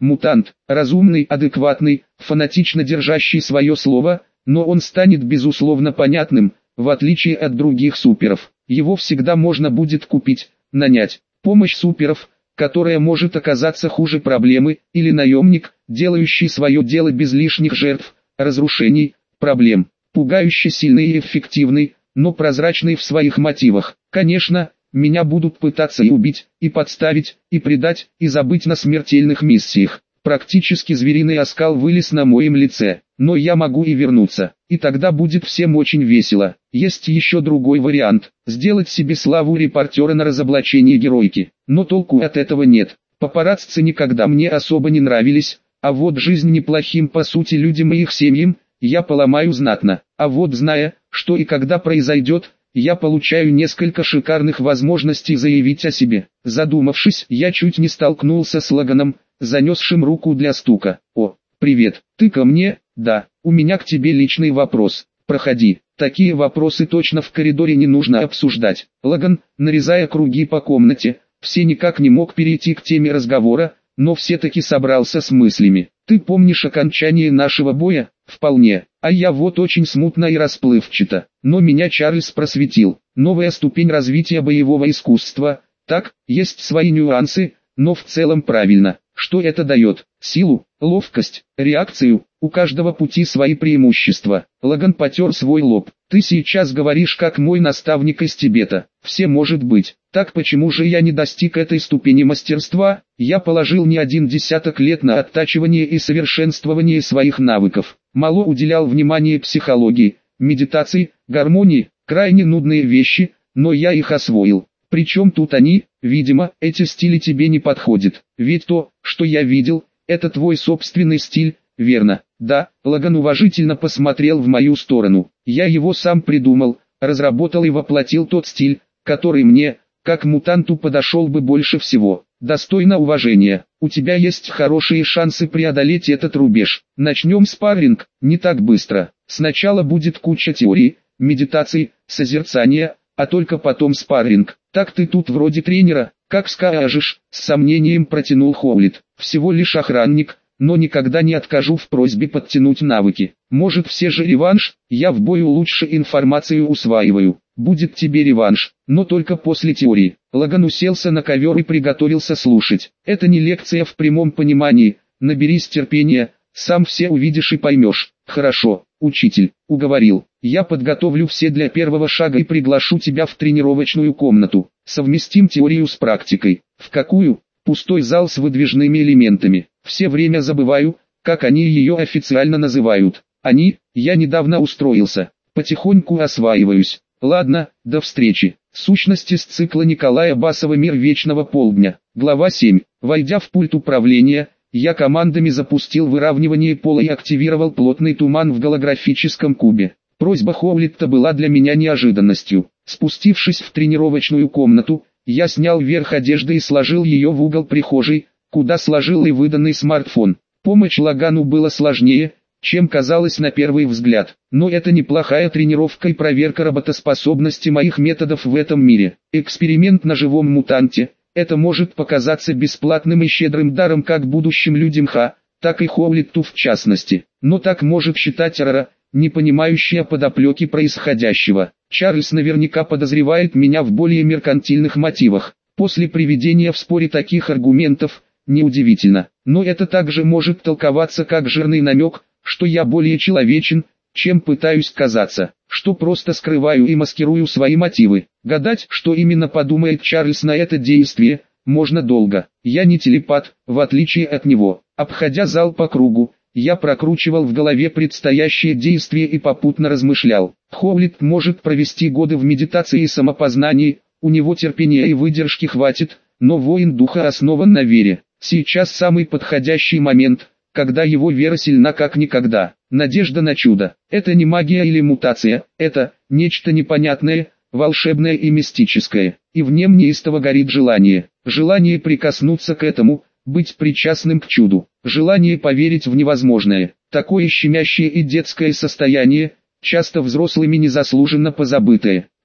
Мутант, разумный, адекватный, фанатично держащий свое слово, но он станет безусловно понятным, в отличие от других суперов. Его всегда можно будет купить, нанять. Помощь суперов, которая может оказаться хуже проблемы, или наемник, делающий свое дело без лишних жертв, разрушений, проблем. Пугающе сильный и эффективный, но прозрачный в своих мотивах. Конечно, меня будут пытаться и убить, и подставить, и предать, и забыть на смертельных миссиях. Практически звериный оскал вылез на моем лице, но я могу и вернуться, и тогда будет всем очень весело. Есть еще другой вариант, сделать себе славу репортера на разоблачении геройки, но толку от этого нет. Папарацци никогда мне особо не нравились, а вот жизнь неплохим по сути людям и их семьям, я поломаю знатно. А вот зная, что и когда произойдет, я получаю несколько шикарных возможностей заявить о себе. Задумавшись, я чуть не столкнулся с Логаном, занесшим руку для стука. «О, привет, ты ко мне?» «Да, у меня к тебе личный вопрос. Проходи». Такие вопросы точно в коридоре не нужно обсуждать. Логан, нарезая круги по комнате, все никак не мог перейти к теме разговора, но все-таки собрался с мыслями. «Ты помнишь окончание нашего боя?» «Вполне, а я вот очень смутно и расплывчато, но меня Чарльз просветил. Новая ступень развития боевого искусства, так, есть свои нюансы, но в целом правильно. Что это дает? Силу, ловкость, реакцию, у каждого пути свои преимущества». Логан потер свой лоб. «Ты сейчас говоришь как мой наставник из Тибета. Все может быть. Так почему же я не достиг этой ступени мастерства? Я положил не один десяток лет на оттачивание и совершенствование своих навыков. Мало уделял внимания психологии, медитации, гармонии, крайне нудные вещи, но я их освоил. Причем тут они, видимо, эти стили тебе не подходят. Ведь то, что я видел, это твой собственный стиль, верно?» «Да», Логан уважительно посмотрел в мою сторону. «Я его сам придумал, разработал и воплотил тот стиль, который мне, как мутанту, подошел бы больше всего. Достойно уважения. У тебя есть хорошие шансы преодолеть этот рубеж. Начнем спарринг, не так быстро. Сначала будет куча теорий, медитаций, созерцания, а только потом спарринг. Так ты тут вроде тренера, как скажешь», с сомнением протянул Хоулит. «Всего лишь охранник, но никогда не откажу в просьбе подтянуть навыки. Может все же реванш? Я в бою лучше информацию усваиваю. Будет тебе реванш, но только после теории». Логан уселся на ковер и приготовился слушать. «Это не лекция в прямом понимании, наберись терпения, сам все увидишь и поймешь». «Хорошо, учитель», уговорил. «Я подготовлю все для первого шага и приглашу тебя в тренировочную комнату. Совместим теорию с практикой». «В какую?» «Пустой зал с выдвижными элементами. Все время забываю, как они ее официально называют. Они, я недавно устроился. Потихоньку осваиваюсь. Ладно, до встречи». Сущность из цикла Николая Басова «Мир вечного полдня». Глава 7. Войдя в пульт управления, я командами запустил выравнивание пола и активировал плотный туман в голографическом кубе. Просьба Хоулитта была для меня неожиданностью. Спустившись в тренировочную комнату, я снял верх одежды и сложил ее в угол прихожей, куда сложил и выданный смартфон. Помочь Логану было сложнее, чем казалось на первый взгляд, но это неплохая тренировка и проверка работоспособности моих методов в этом мире. Эксперимент на живом мутанте, это может показаться бесплатным и щедрым даром как будущим людям так и Хоулитту в частности, но так может считать Рара, не понимающая подоплеки происходящего. Чарльз наверняка подозревает меня в более меркантильных мотивах. После приведения в споре таких аргументов, неудивительно, но это также может толковаться как жирный намек, что я более человечен, чем пытаюсь казаться, что просто скрываю и маскирую свои мотивы. Гадать, что именно подумает Чарльз на это действие, можно долго. Я не телепат, в отличие от него. Обходя зал по кругу, я прокручивал в голове предстоящее действие и попутно размышлял. Хоулитт может провести годы в медитации и самопознании, у него терпения и выдержки хватит, но воин духа основан на вере. Сейчас самый подходящий момент, когда его вера сильна как никогда. Надежда на чудо. Это не магия или мутация, это нечто непонятное, волшебное и мистическое. И в нем неистово горит желание. Желание прикоснуться к этому, быть причастным к чуду. Желание поверить в невозможное. Такое щемящее и детское состояние, часто взрослыми незаслуженно позабытое.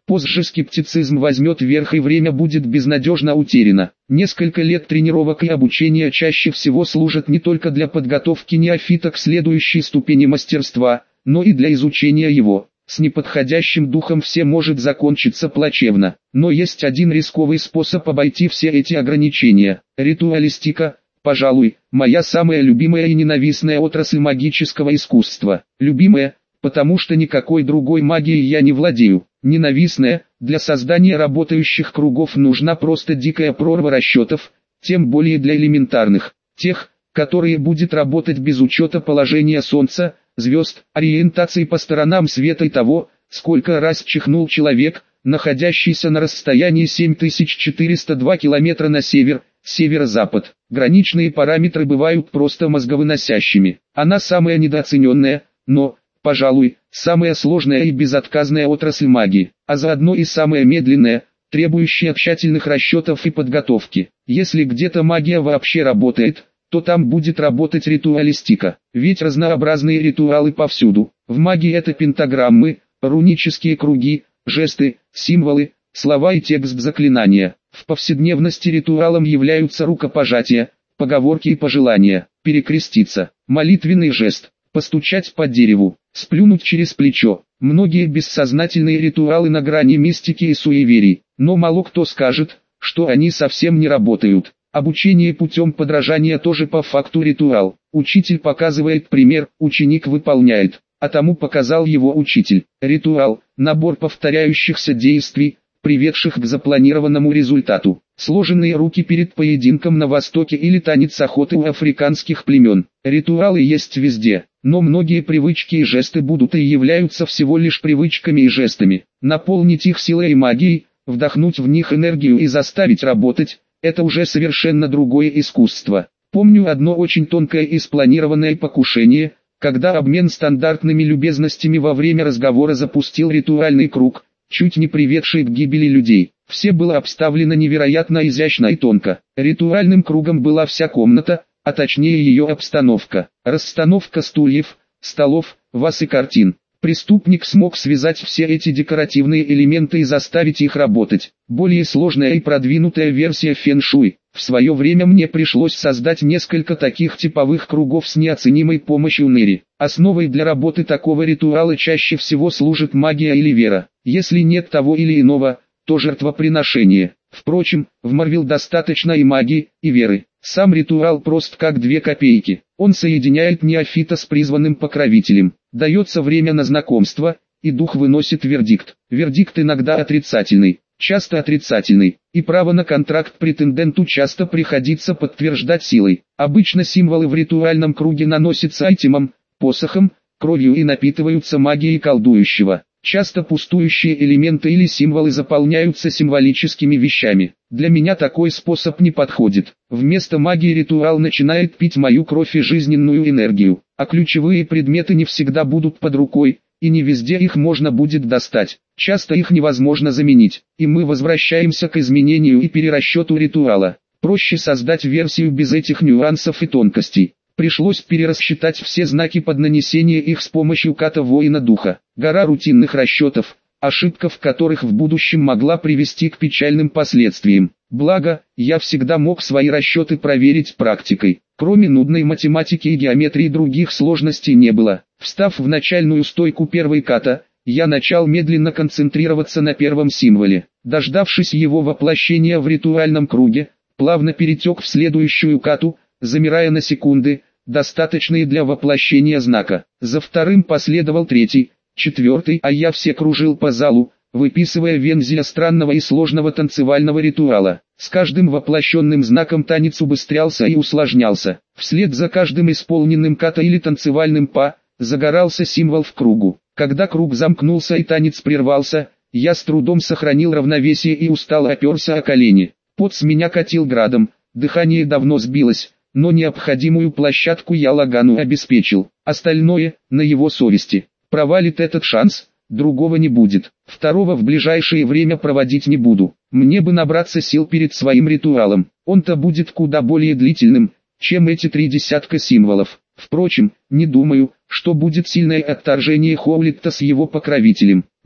Позже скептицизм возьмет верх и время будет безнадежно утеряно. Несколько лет тренировок и обучения чаще всего служат не только для подготовки неофита к следующей ступени мастерства, но и для изучения его. С неподходящим духом все может закончиться плачевно. Но есть один рисковый способ обойти все эти ограничения. Ритуалистика, пожалуй, моя самая любимая и ненавистная отрасль магического искусства. Любимая, потому что никакой другой магией я не владею. Ненавистная, для создания работающих кругов нужна просто дикая прорва расчетов, тем более для элементарных, тех, которые будет работать без учета положения Солнца, звезд, ориентации по сторонам света и того, сколько раз чихнул человек, находящийся на расстоянии 7402 километра на север, северо-запад. Граничные параметры бывают просто мозговыносящими. Она самая недооцененная, но, пожалуй, самая сложная и безотказная отрасль магии, а заодно и самая медленная, требующая тщательных расчетов и подготовки. Если где-то магия вообще работает, то там будет работать ритуалистика. Ведь разнообразные ритуалы повсюду. В магии это пентаграммы, рунические круги, жесты, символы, слова и текст заклинания. В повседневности ритуалом являются рукопожатия, поговорки и пожелания, перекреститься, молитвенный жест, постучать по дереву, сплюнуть через плечо. Многие бессознательные ритуалы на грани мистики и суеверий, но мало кто скажет, что они совсем не работают. Обучение путем подражания тоже по факту ритуал. Учитель показывает пример, ученик выполняет, а тому показал его учитель. Ритуал – набор повторяющихся действий, приведших к запланированному результату. Сложенные руки перед поединком на Востоке или танец охоты у африканских племен. Ритуалы есть везде, но многие привычки и жесты будут и являются всего лишь привычками и жестами. Наполнить их силой и магией, вдохнуть в них энергию и заставить работать – это уже совершенно другое искусство. Помню одно очень тонкое и спланированное покушение, когда обмен стандартными любезностями во время разговора запустил ритуальный круг, чуть не приведший к гибели людей. Все было обставлено невероятно изящно и тонко. Ритуальным кругом была вся комната, а точнее ее обстановка. Расстановка стульев, столов, ваз и картин. Преступник смог связать все эти декоративные элементы и заставить их работать. Более сложная и продвинутая версия фэн-шуй. В свое время мне пришлось создать несколько таких типовых кругов с неоценимой помощью Нэри. Основой для работы такого ритуала чаще всего служит магия или вера. Если нет того или иного, то жертвоприношение. Впрочем, в Марвел достаточно и магии, и веры. Сам ритуал прост как 2 копейки. Он соединяет неофита с призванным покровителем. Дается время на знакомство, и дух выносит вердикт. Вердикт иногда отрицательный, часто отрицательный, и право на контракт претенденту часто приходится подтверждать силой. Обычно символы в ритуальном круге наносятся айтемом, посохом, кровью и напитываются магией колдующего. Часто пустующие элементы или символы заполняются символическими вещами. Для меня такой способ не подходит. Вместо магии ритуал начинает пить мою кровь и жизненную энергию, а ключевые предметы не всегда будут под рукой, и не везде их можно будет достать. Часто их невозможно заменить, и мы возвращаемся к изменению и перерасчету ритуала. Проще создать версию без этих нюансов и тонкостей. Пришлось перерасчитать все знаки под нанесение их с помощью ката воина духа. Гора рутинных расчетов, ошибка в которых в будущем могла привести к печальным последствиям. Благо, я всегда мог свои расчеты проверить практикой. Кроме нудной математики и геометрии других сложностей не было. Встав в начальную стойку первой ката, я начал медленно концентрироваться на первом символе. Дождавшись его воплощения в ритуальном круге, плавно перетек в следующую кату, замирая на секунды, достаточные для воплощения знака. За вторым последовал третий, четвертый, а я все кружил по залу, выписывая вензеля странного и сложного танцевального ритуала. С каждым воплощенным знаком танец убыстрялся и усложнялся. Вслед за каждым исполненным ката или танцевальным па, загорался символ в кругу. Когда круг замкнулся и танец прервался, я с трудом сохранил равновесие и устало оперся о колени. Пот с меня катил градом, дыхание давно сбилось, но необходимую площадку я Лагану обеспечил. Остальное, на его совести. Провалит этот шанс, другого не будет. Второго в ближайшее время проводить не буду. Мне бы набраться сил перед своим ритуалом. Он-то будет куда более длительным, чем эти 3 десятка символов. Впрочем, не думаю, что будет сильное отторжение Хоулитта с его покровителем.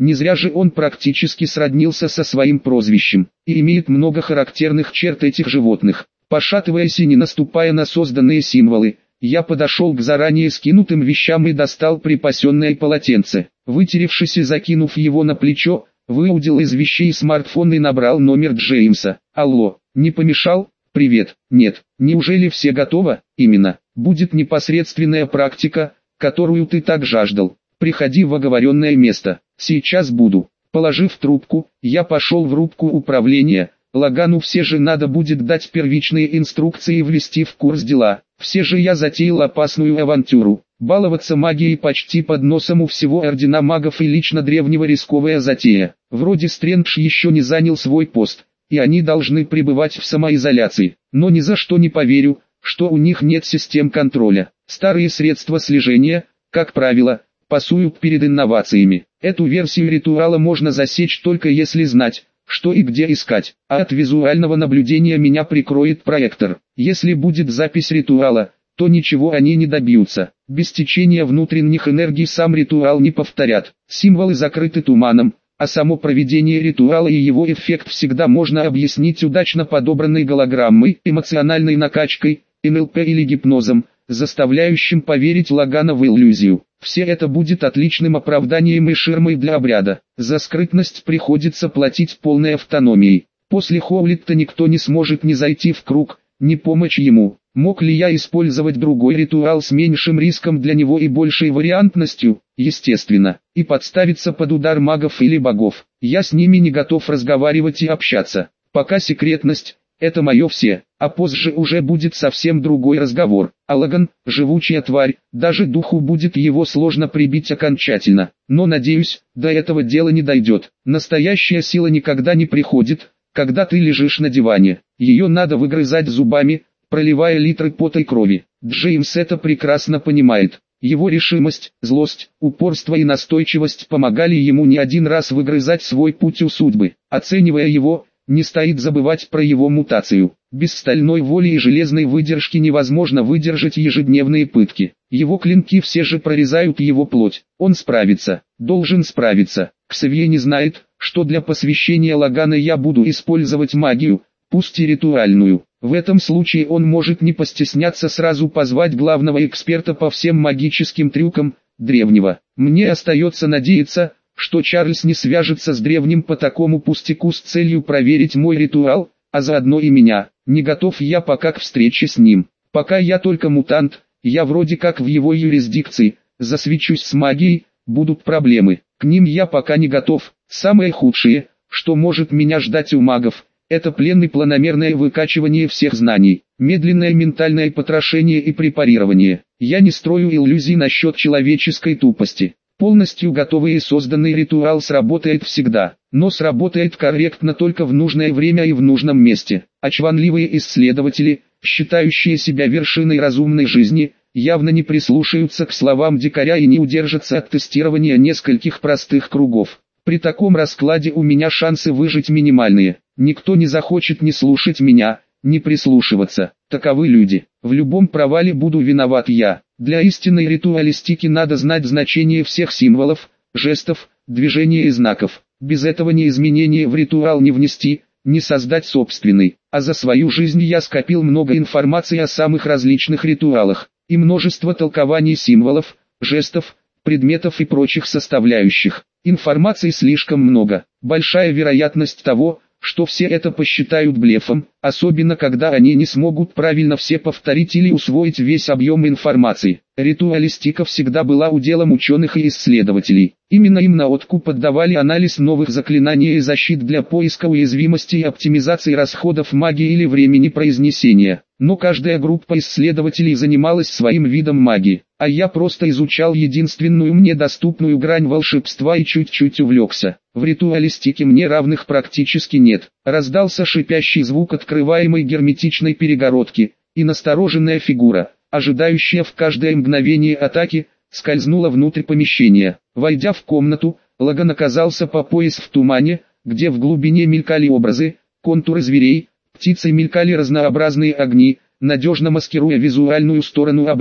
Не зря же он практически сроднился со своим прозвищем, и имеет много характерных черт этих животных. Пошатываясь и не наступая на созданные символы, я подошел к заранее скинутым вещам и достал припасенное полотенце. Вытеревшись и закинув его на плечо, выудил из вещей смартфон и набрал номер Джеймса. Алло, не помешал? Привет. Нет. Неужели все готово? Именно. Будет непосредственная практика, которую ты так жаждал. Приходи в оговоренное место. Сейчас буду. Положив трубку, я пошел в рубку управления. Лагану все же надо будет дать первичные инструкции и ввести в курс дела. Все же я затеял опасную авантюру. Баловаться магией почти под носом у всего ордена магов и лично древнего рисковая затея. Вроде Стрэндж еще не занял свой пост, и они должны пребывать в самоизоляции. Но ни за что не поверю, что у них нет систем контроля. Старые средства слежения, как правило, пасуют перед инновациями. Эту версию ритуала можно засечь только если знать, что и где искать, а от визуального наблюдения меня прикроет проектор. Если будет запись ритуала, то ничего они не добьются. Без течения внутренних энергий сам ритуал не повторят. Символы закрыты туманом, а само проведение ритуала и его эффект всегда можно объяснить удачно подобранной голограммой, эмоциональной накачкой, НЛП или гипнозом, заставляющим поверить Лагана в иллюзию. Все это будет отличным оправданием и ширмой для обряда. За скрытность приходится платить полной автономией. После Хоулитта никто не сможет ни зайти в круг, ни помочь ему. Мог ли я использовать другой ритуал с меньшим риском для него и большей вариантностью? Естественно. И подставиться под удар магов или богов. Я с ними не готов разговаривать и общаться. Пока секретность – это мое все, а позже уже будет совсем другой разговор. А Лаган – живучая тварь, даже духу будет его сложно прибить окончательно. Но надеюсь, до этого дело не дойдет. Настоящая сила никогда не приходит, когда ты лежишь на диване. Ее надо выгрызать зубами, проливая литры пота и крови. Джеймс это прекрасно понимает. Его решимость, злость, упорство и настойчивость помогали ему не один раз выгрызать свой путь у судьбы. Оценивая его, не стоит забывать про его мутацию. Без стальной воли и железной выдержки невозможно выдержать ежедневные пытки. Его клинки все же прорезают его плоть. Он справится, должен справиться. Ксавье не знает, что для посвящения Лагана я буду использовать магию, пусть и ритуальную. В этом случае он может не постесняться сразу позвать главного эксперта по всем магическим трюкам, древнего. Мне остается надеяться, что Чарльз не свяжется с древним по такому пустяку с целью проверить мой ритуал, а заодно и меня. Не готов я пока к встрече с ним. Пока я только мутант, я вроде как в его юрисдикции, засвечусь с магией, будут проблемы. К ним я пока не готов. Самое худшее, что может меня ждать у магов, это плен и планомерное выкачивание всех знаний, медленное ментальное потрошение и препарирование. Я не строю иллюзий насчет человеческой тупости. Полностью готовый и созданный ритуал сработает всегда, но сработает корректно только в нужное время и в нужном месте. А чванливые исследователи, считающие себя вершиной разумной жизни, явно не прислушаются к словам дикаря и не удержатся от тестирования нескольких простых кругов. При таком раскладе у меня шансы выжить минимальные. Никто не захочет ни слушать меня, ни прислушиваться. Таковы люди. В любом провале буду виноват я. Для истинной ритуалистики надо знать значение всех символов, жестов, движений и знаков. Без этого ни изменения в ритуал не внести, ни создать собственный. А за свою жизнь я скопил много информации о самых различных ритуалах, и множество толкований символов, жестов, предметов и прочих составляющих. Информации слишком много. Большая вероятность того, что все это посчитают блефом, особенно когда они не смогут правильно все повторить или усвоить весь объем информации. Ритуалистика всегда была уделом ученых и исследователей. Именно им на откуп поддавали анализ новых заклинаний и защит для поиска уязвимости и оптимизации расходов магии или времени произнесения. Но каждая группа исследователей занималась своим видом магии, а я просто изучал единственную мне доступную грань волшебства и чуть-чуть увлекся. В ритуалистике мне равных практически нет. Раздался шипящий звук открываемой герметичной перегородки, и настороженная фигура, ожидающая в каждое мгновение атаки, скользнула внутрь помещения. Войдя в комнату, Лаган оказался по пояс в тумане, где в глубине мелькали образы, контуры зверей, птицы, мелькали разнообразные огни, надежно маскируя визуальную сторону обряда.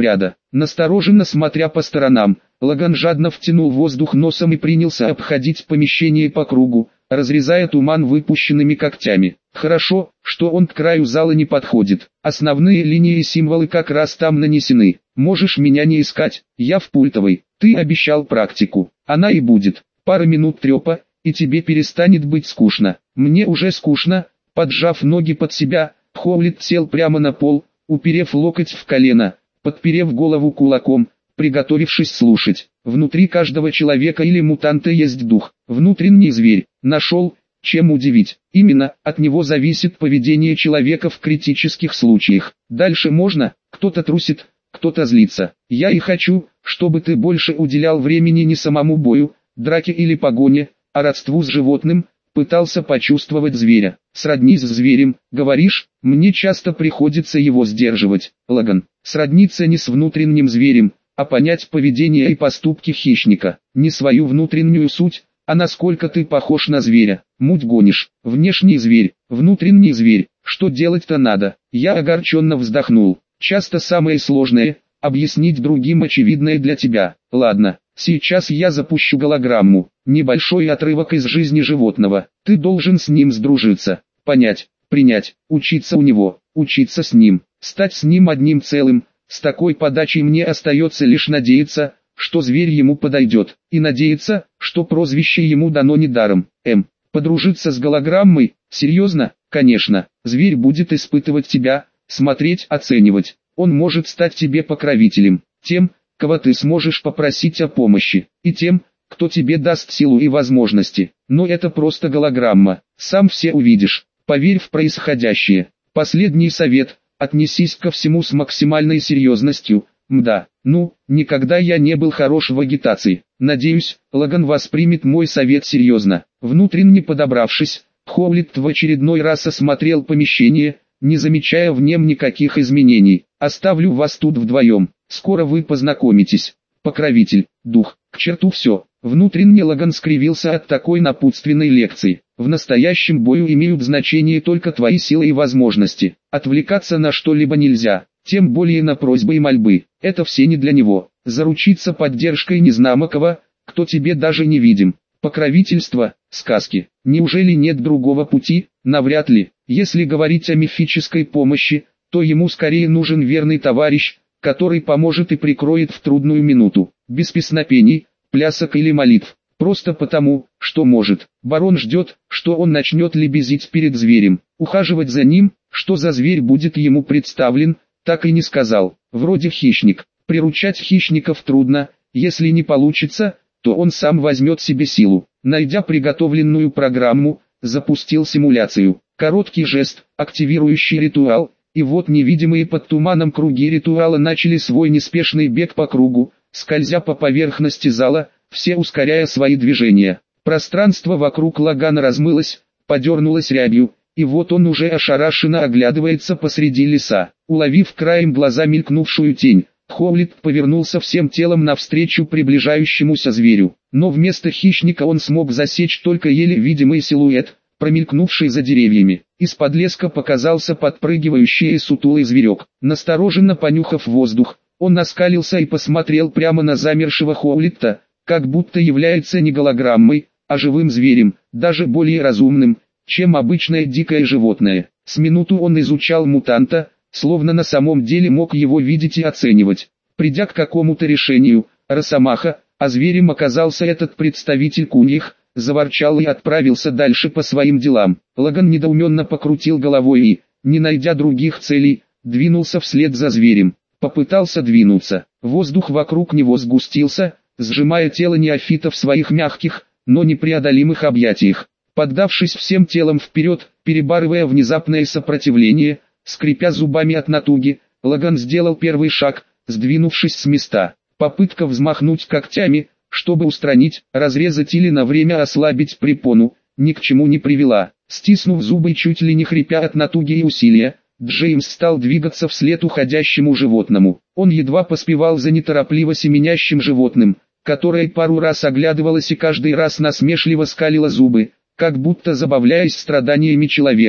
Настороженно смотря по сторонам, Лаган жадно втянул воздух носом и принялся обходить помещение по кругу, разрезая туман выпущенными когтями. Хорошо, что он к краю зала не подходит. Основные линии и символы как раз там нанесены. Можешь меня не искать, я в пультовой. Ты обещал практику. Она и будет. Пара минут трепа, и тебе перестанет быть скучно. Мне уже скучно. Поджав ноги под себя, Хоулит сел прямо на пол, уперев локоть в колено, подперев голову кулаком, приготовившись слушать. Внутри каждого человека или мутанта есть дух, внутренний зверь. Нашел, чем удивить. Именно от него зависит поведение человека в критических случаях. Дальше можно, кто-то трусит, кто-то злится. Я и хочу, чтобы ты больше уделял времени не самому бою, драке или погоне, а родству с животным. Пытался почувствовать зверя. Сроднись с зверем, говоришь, мне часто приходится его сдерживать. Лаган, сродниться не с внутренним зверем, а понять поведение и поступки хищника. Не свою внутреннюю суть, а насколько ты похож на зверя. Муть гонишь. Внешний зверь, внутренний зверь. Что делать-то надо? Я огорченно вздохнул. Часто самое сложное – объяснить другим очевидное для тебя. Ладно, сейчас я запущу голограмму. Небольшой отрывок из жизни животного. Ты должен с ним сдружиться, понять, принять, учиться у него, учиться с ним, стать с ним одним целым. С такой подачей мне остается лишь надеяться, что зверь ему подойдет, и надеяться, что прозвище ему дано недаром. Подружиться с голограммой? Серьезно? Конечно. Зверь будет испытывать тебя, смотреть, оценивать. Он может стать тебе покровителем, тем, кого ты сможешь попросить о помощи, и тем, кто тебе даст силу и возможности. Но это просто голограмма, сам все увидишь. Поверь в происходящее. Последний совет: отнесись ко всему с максимальной серьезностью. Мда, никогда я не был хорош в агитации. Надеюсь, Лаган воспримет мой совет серьезно. Внутренне подобравшись, Хоулит в очередной раз осмотрел помещение, не замечая в нем никаких изменений. Оставлю вас тут вдвоем, скоро вы познакомитесь. Покровитель, дух, к черту все. Внутренне Лаган скривился от такой напутственной лекции. В настоящем бою имеют значение только твои силы и возможности. Отвлекаться на что-либо нельзя, тем более на просьбы и мольбы. Это все не для него. Заручиться поддержкой незнакомого, кто тебе даже не видим. Покровительство, сказки. Неужели нет другого пути? Навряд ли. Если говорить о мифической помощи, то ему скорее нужен верный товарищ, который поможет и прикроет в трудную минуту. Без песнопений, плясок или молитв. Просто потому, что может. Барон ждет, что он начнет лебезить перед зверем. Ухаживать за ним, что за зверь будет ему представлен, так и не сказал. Вроде хищник. Приручать хищников трудно, если не получится, то он сам возьмет себе силу. Найдя приготовленную программу, запустил симуляцию. Короткий жест, активирующий ритуал, и вот невидимые под туманом круги ритуала начали свой неспешный бег по кругу, скользя по поверхности зала, все ускоряя свои движения. Пространство вокруг Лагана размылось, подернулось рябью, и вот он уже ошарашенно оглядывается посреди леса. Уловив краем глаза мелькнувшую тень, Хоулит повернулся всем телом навстречу приближающемуся зверю. Но вместо хищника он смог засечь только еле видимый силуэт, промелькнувший за деревьями. Из-под леска показался подпрыгивающий и сутулый зверек. Настороженно понюхав воздух, он оскалился и посмотрел прямо на замершего Хоулита, как будто является не голограммой, а живым зверем, даже более разумным, чем обычное дикое животное. С минуту он изучал мутанта, словно на самом деле мог его видеть и оценивать. Придя к какому-то решению, Росомаха, а зверем оказался этот представитель куньих, заворчал и отправился дальше по своим делам. Лаган недоуменно покрутил головой и, не найдя других целей, двинулся вслед за зверем. Попытался двинуться. Воздух вокруг него сгустился, сжимая тело неофита в своих мягких, но непреодолимых объятиях. Поддавшись всем телом вперед, перебарывая внезапное сопротивление, скрипя зубами от натуги, Лаган сделал первый шаг, сдвинувшись с места. Попытка взмахнуть когтями, чтобы устранить, разрезать или на время ослабить препону, ни к чему не привела. Стиснув зубы чуть ли не хрипя от натуги и усилия, Джеймс стал двигаться вслед уходящему животному. Он едва поспевал за неторопливо семенящим животным, которое пару раз оглядывалось и каждый раз насмешливо скалило зубы, как будто забавляясь страданиями человека.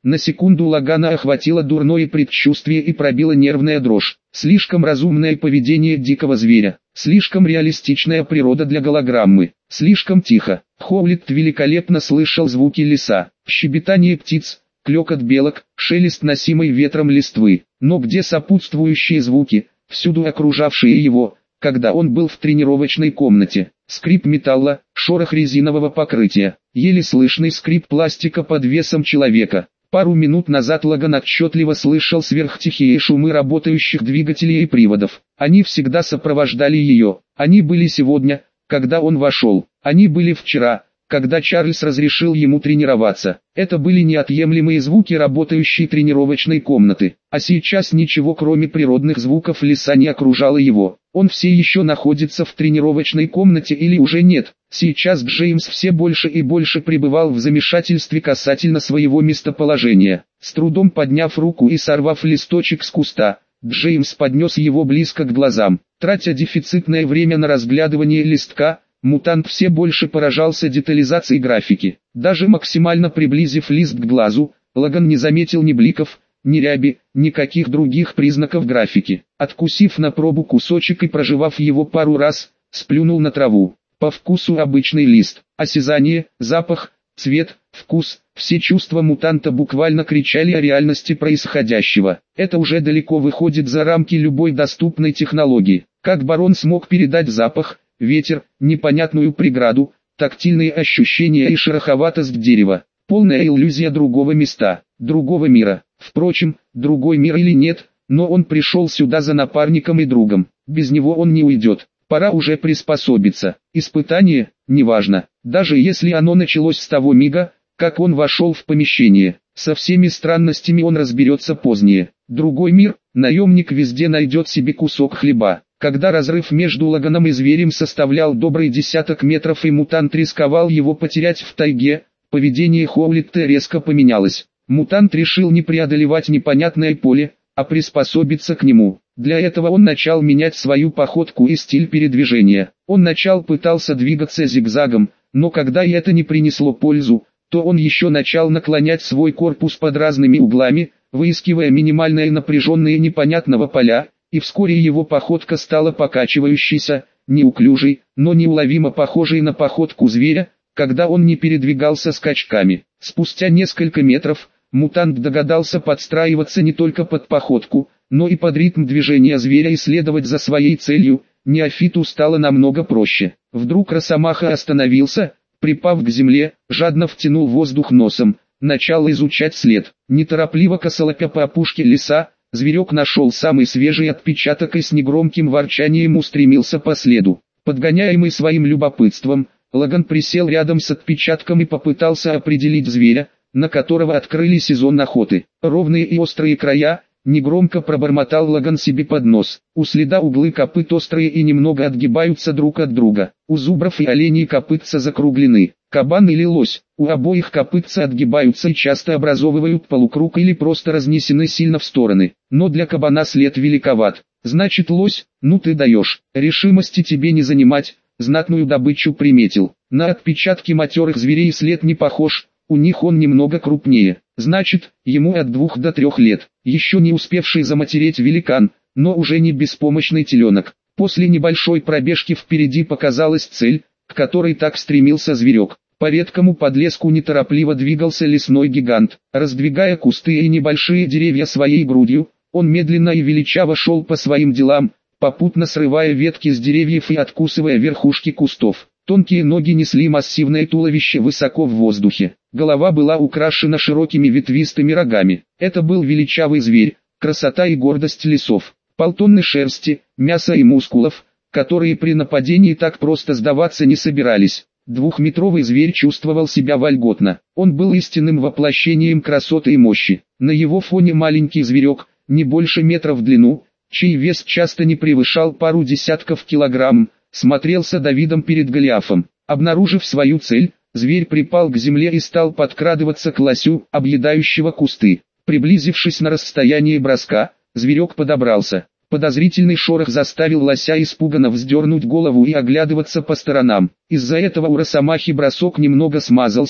На секунду Лагана охватило дурное предчувствие и пробила нервная дрожь. Слишком разумное поведение дикого зверя, слишком реалистичная природа для голограммы, слишком тихо. Хоулит великолепно слышал звуки леса, щебетание птиц, клёкот белок, шелест носимой ветром листвы. Но где сопутствующие звуки, всюду окружавшие его, когда он был в тренировочной комнате? Скрип металла, шорох резинового покрытия, еле слышный скрип пластика под весом человека. Пару минут назад Лаган отчетливо слышал сверхтихие шумы работающих двигателей и приводов. Они всегда сопровождали ее. Они были сегодня, когда он вошел. Они были вчера, когда Чарльз разрешил ему тренироваться. Это были неотъемлемые звуки работающей тренировочной комнаты. А сейчас ничего кроме природных звуков леса не окружало его. Он все еще находится в тренировочной комнате или уже нет. Сейчас Джеймс все больше и больше пребывал в замешательстве касательно своего местоположения. С трудом подняв руку и сорвав листочек с куста, Джеймс поднес его близко к глазам. Тратя дефицитное время на разглядывание листка, мутант все больше поражался детализацией графики. Даже максимально приблизив лист к глазу, Лаган не заметил ни бликов, ни ряби, никаких других признаков графики. Откусив на пробу кусочек и прожевав его пару раз, сплюнул на траву. По вкусу обычный лист. Осязание, запах, цвет, вкус, все чувства мутанта буквально кричали о реальности происходящего. Это уже далеко выходит за рамки любой доступной технологии. Как барон смог передать запах, ветер, непонятную преграду, тактильные ощущения и шероховатость дерева? Полная иллюзия другого места, другого мира. Впрочем, другой мир или нет, но он пришел сюда за напарником и другом. Без него он не уйдет. Пора уже приспособиться. Испытание, неважно, даже если оно началось с того мига, как он вошел в помещение. Со всеми странностями он разберется позднее. Другой мир, наемник везде найдет себе кусок хлеба. Когда разрыв между Лаганом и зверем составлял добрый десяток метров и мутант рисковал его потерять в тайге, поведение Хоулитта резко поменялось. Мутант решил не преодолевать непонятное поле, а приспособиться к нему. Для этого он начал менять свою походку и стиль передвижения. Он пытался двигаться зигзагом, но когда и это не принесло пользу, то он еще начал наклонять свой корпус под разными углами, выискивая минимальные напряженные непонятного поля, и вскоре его походка стала покачивающейся, неуклюжей, но неуловимо похожей на походку зверя, когда он не передвигался скачками. Спустя несколько метров, мутант догадался подстраиваться не только под походку, но и под ритм движения зверя и следовать за своей целью. Неофиту стало намного проще. Вдруг Росомаха остановился, припав к земле, жадно втянул воздух носом, начал изучать след. Неторопливо косолапя по опушке леса, зверек нашел самый свежий отпечаток и с негромким ворчанием устремился по следу. Подгоняемый своим любопытством, Лаган присел рядом с отпечатком и попытался определить зверя, на которого открыли сезон охоты. Ровные и острые края, негромко пробормотал Лаган себе под нос. У следа углы копыт острые и немного отгибаются друг от друга. У зубров и оленей копытца закруглены. Кабан или лось, у обоих копытца отгибаются и часто образовывают полукруг или просто разнесены сильно в стороны. Но для кабана след великоват. Значит лось, ну ты даешь, решимости тебе не занимать, знатную добычу приметил. На отпечатки матерых зверей след не похож, у них он немного крупнее. Значит, ему от 2 до 3 лет. Еще не успевший заматереть великан, но уже не беспомощный теленок. После небольшой пробежки впереди показалась цель, к которой так стремился зверек. По редкому подлеску неторопливо двигался лесной гигант. Раздвигая кусты и небольшие деревья своей грудью, он медленно и величаво шел по своим делам, попутно срывая ветки с деревьев и откусывая верхушки кустов. Тонкие ноги несли массивное туловище высоко в воздухе. Голова была украшена широкими ветвистыми рогами. Это был величавый зверь, красота и гордость лесов. Полтонны шерсти, мяса и мускулов, которые при нападении так просто сдаваться не собирались. Двухметровый зверь чувствовал себя вольготно. Он был истинным воплощением красоты и мощи. На его фоне маленький зверек, не больше метра в длину, чей вес часто не превышал пару десятков килограмм, смотрелся Давидом перед Голиафом. Обнаружив свою цель, зверь припал к земле и стал подкрадываться к лосю, объедающего кусты. Приблизившись на расстояние броска, зверек подобрался. Подозрительный шорох заставил лося испуганно вздернуть голову и оглядываться по сторонам. Из-за этого у Росомахи бросок немного смазался,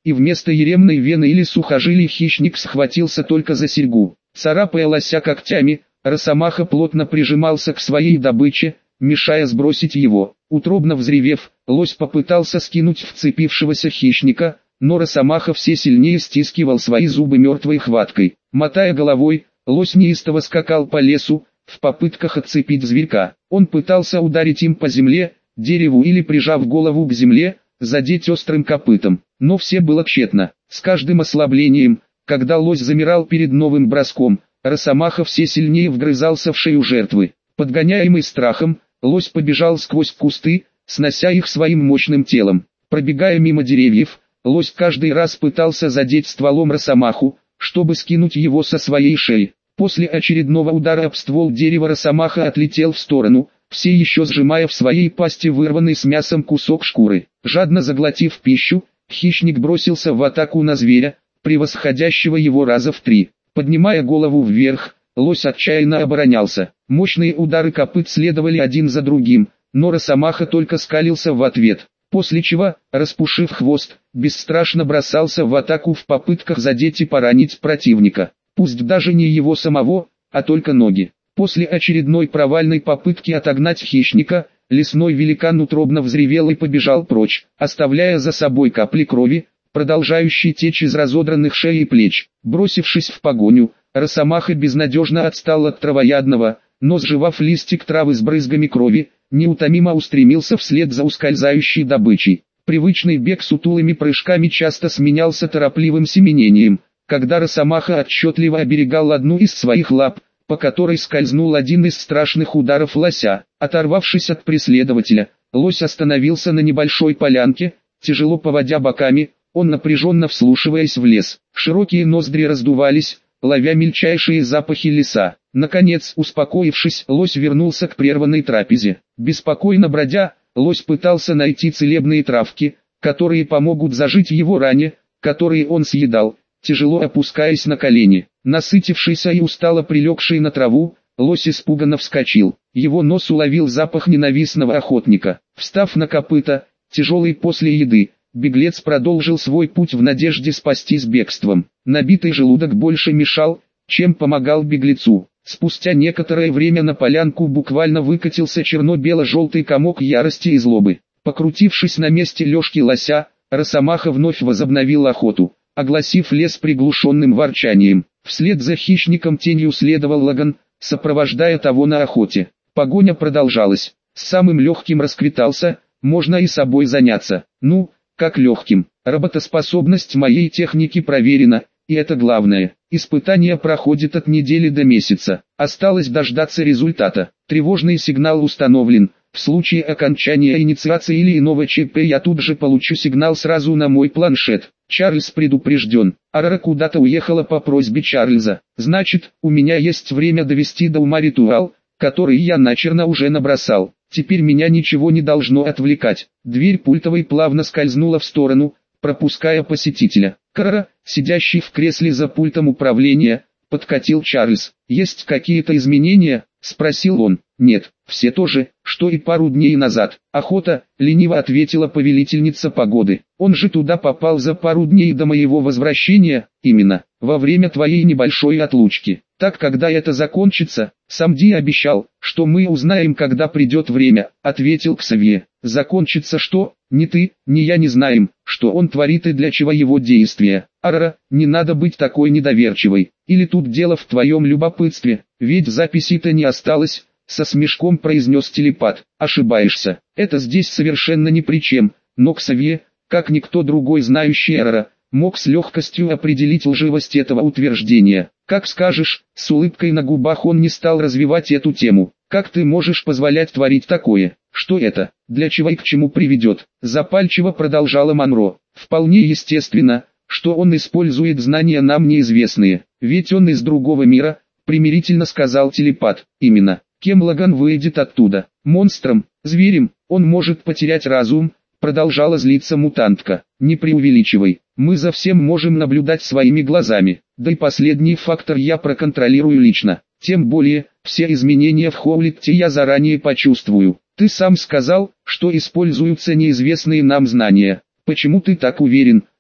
и вместо еремной вены или сухожилий хищник схватился только за серьгу. Царапая лося когтями, росомаха плотно прижимался к своей добыче, мешая сбросить его. Утробно взревев, лось попытался скинуть вцепившегося хищника, но росомаха все сильнее стискивал свои зубы мертвой хваткой. Мотая головой, лось неистово скакал по лесу, в попытках отцепить зверька. Он пытался ударить им по земле, дереву или, прижав голову к земле, задеть острым копытом. Но все было тщетно. С каждым ослаблением, когда лось замирал перед новым броском, росомаха все сильнее вгрызался в шею жертвы. Подгоняемый страхом, лось побежал сквозь кусты, снося их своим мощным телом. Пробегая мимо деревьев, лось каждый раз пытался задеть стволом росомаху, чтобы скинуть его со своей шеи. После очередного удара об ствол дерева росомаха отлетел в сторону, все еще сжимая в своей пасти вырванный с мясом кусок шкуры. Жадно заглотив пищу, хищник бросился в атаку на зверя, превосходящего его раза в 3. Поднимая голову вверх, лось отчаянно оборонялся. Мощные удары копыт следовали один за другим, но росомаха только скалился в ответ, после чего, распушив хвост, бесстрашно бросался в атаку в попытках задеть и поранить противника. Пусть даже не его самого, а только ноги. После очередной провальной попытки отогнать хищника, лесной великан утробно взревел и побежал прочь, оставляя за собой капли крови, продолжающие течь из разодранных шеи и плеч. Бросившись в погоню, росомаха безнадежно отстал от травоядного, но сживав листик травы с брызгами крови, неутомимо устремился вслед за ускользающей добычей. Привычный бег сутулыми прыжками часто сменялся торопливым семенением, когда росомаха отчетливо оберегал одну из своих лап, по которой скользнул один из страшных ударов лося. Оторвавшись от преследователя, лось остановился на небольшой полянке, тяжело поводя боками, он напряженно вслушиваясь в лес. Широкие ноздри раздувались, ловя мельчайшие запахи леса. Наконец, успокоившись, лось вернулся к прерванной трапезе. Беспокойно бродя, лось пытался найти целебные травки, которые помогут зажить его ране, которые он съедал, тяжело опускаясь на колени. Насытившийся и устало прилегший на траву, лось испуганно вскочил. Его нос уловил запах ненавистного охотника. Встав на копыта, тяжелый после еды, беглец продолжил свой путь в надежде спастись бегством. Набитый желудок больше мешал, чем помогал беглецу. Спустя некоторое время на полянку буквально выкатился черно-бело-желтый комок ярости и злобы. Покрутившись на месте лёжки лося, росомаха вновь возобновил охоту, огласив лес приглушенным ворчанием. Вслед за хищником тенью следовал Лаган, сопровождая того на охоте. Погоня продолжалась. С самым легким расквитался, можно и собой заняться. Ну, как легким. Работоспособность моей техники проверена, и это главное. Испытание проходит от недели до месяца. Осталось дождаться результата. Тревожный сигнал установлен. В случае окончания инициации или иного ЧП я тут же получу сигнал сразу на мой планшет. Чарльз предупрежден. Арара куда-то уехала по просьбе Чарльза. Значит, у меня есть время довести до ума ритуал, который я начерно уже набросал. Теперь меня ничего не должно отвлекать. Дверь пультовой плавно скользнула в сторону, пропуская посетителя. Карара, сидящий в кресле за пультом управления, подкатил Чарльз. «Есть какие-то изменения?» — спросил он. «Нет, все то же, что и пару дней назад. Охота», — лениво ответила повелительница погоды. «Он же туда попал за пару дней до моего возвращения, именно, во время твоей небольшой отлучки. Так когда это закончится, Самди обещал, что мы узнаем, когда придет время», — ответил Ксавье. «Закончится что? Ни ты, ни я не знаем, что он творит и для чего его действия. Арара, не надо быть такой недоверчивой. Или тут дело в твоем любопытстве, ведь записи-то не осталось», — со смешком произнес телепат. «Ошибаешься, это здесь совершенно ни при чем», но Ксавье, как никто другой знающий Арара, мог с легкостью определить лживость этого утверждения. «Как скажешь», — с улыбкой на губах он не стал развивать эту тему. «Как ты можешь позволять творить такое? Что это? Для чего и к чему приведет?» Запальчиво продолжала Монро. «Вполне естественно, что он использует знания нам неизвестные, ведь он из другого мира», — примирительно сказал телепат. «Именно. Кем Лаган выйдет оттуда? Монстром? Зверем? Он может потерять разум?» Продолжала злиться мутантка. «Не преувеличивай, мы за всем можем наблюдать своими глазами, да и последний фактор я проконтролирую лично. Тем более, все изменения в Хоулитте я заранее почувствую. Ты сам сказал, что используются неизвестные нам знания. Почему ты так уверен,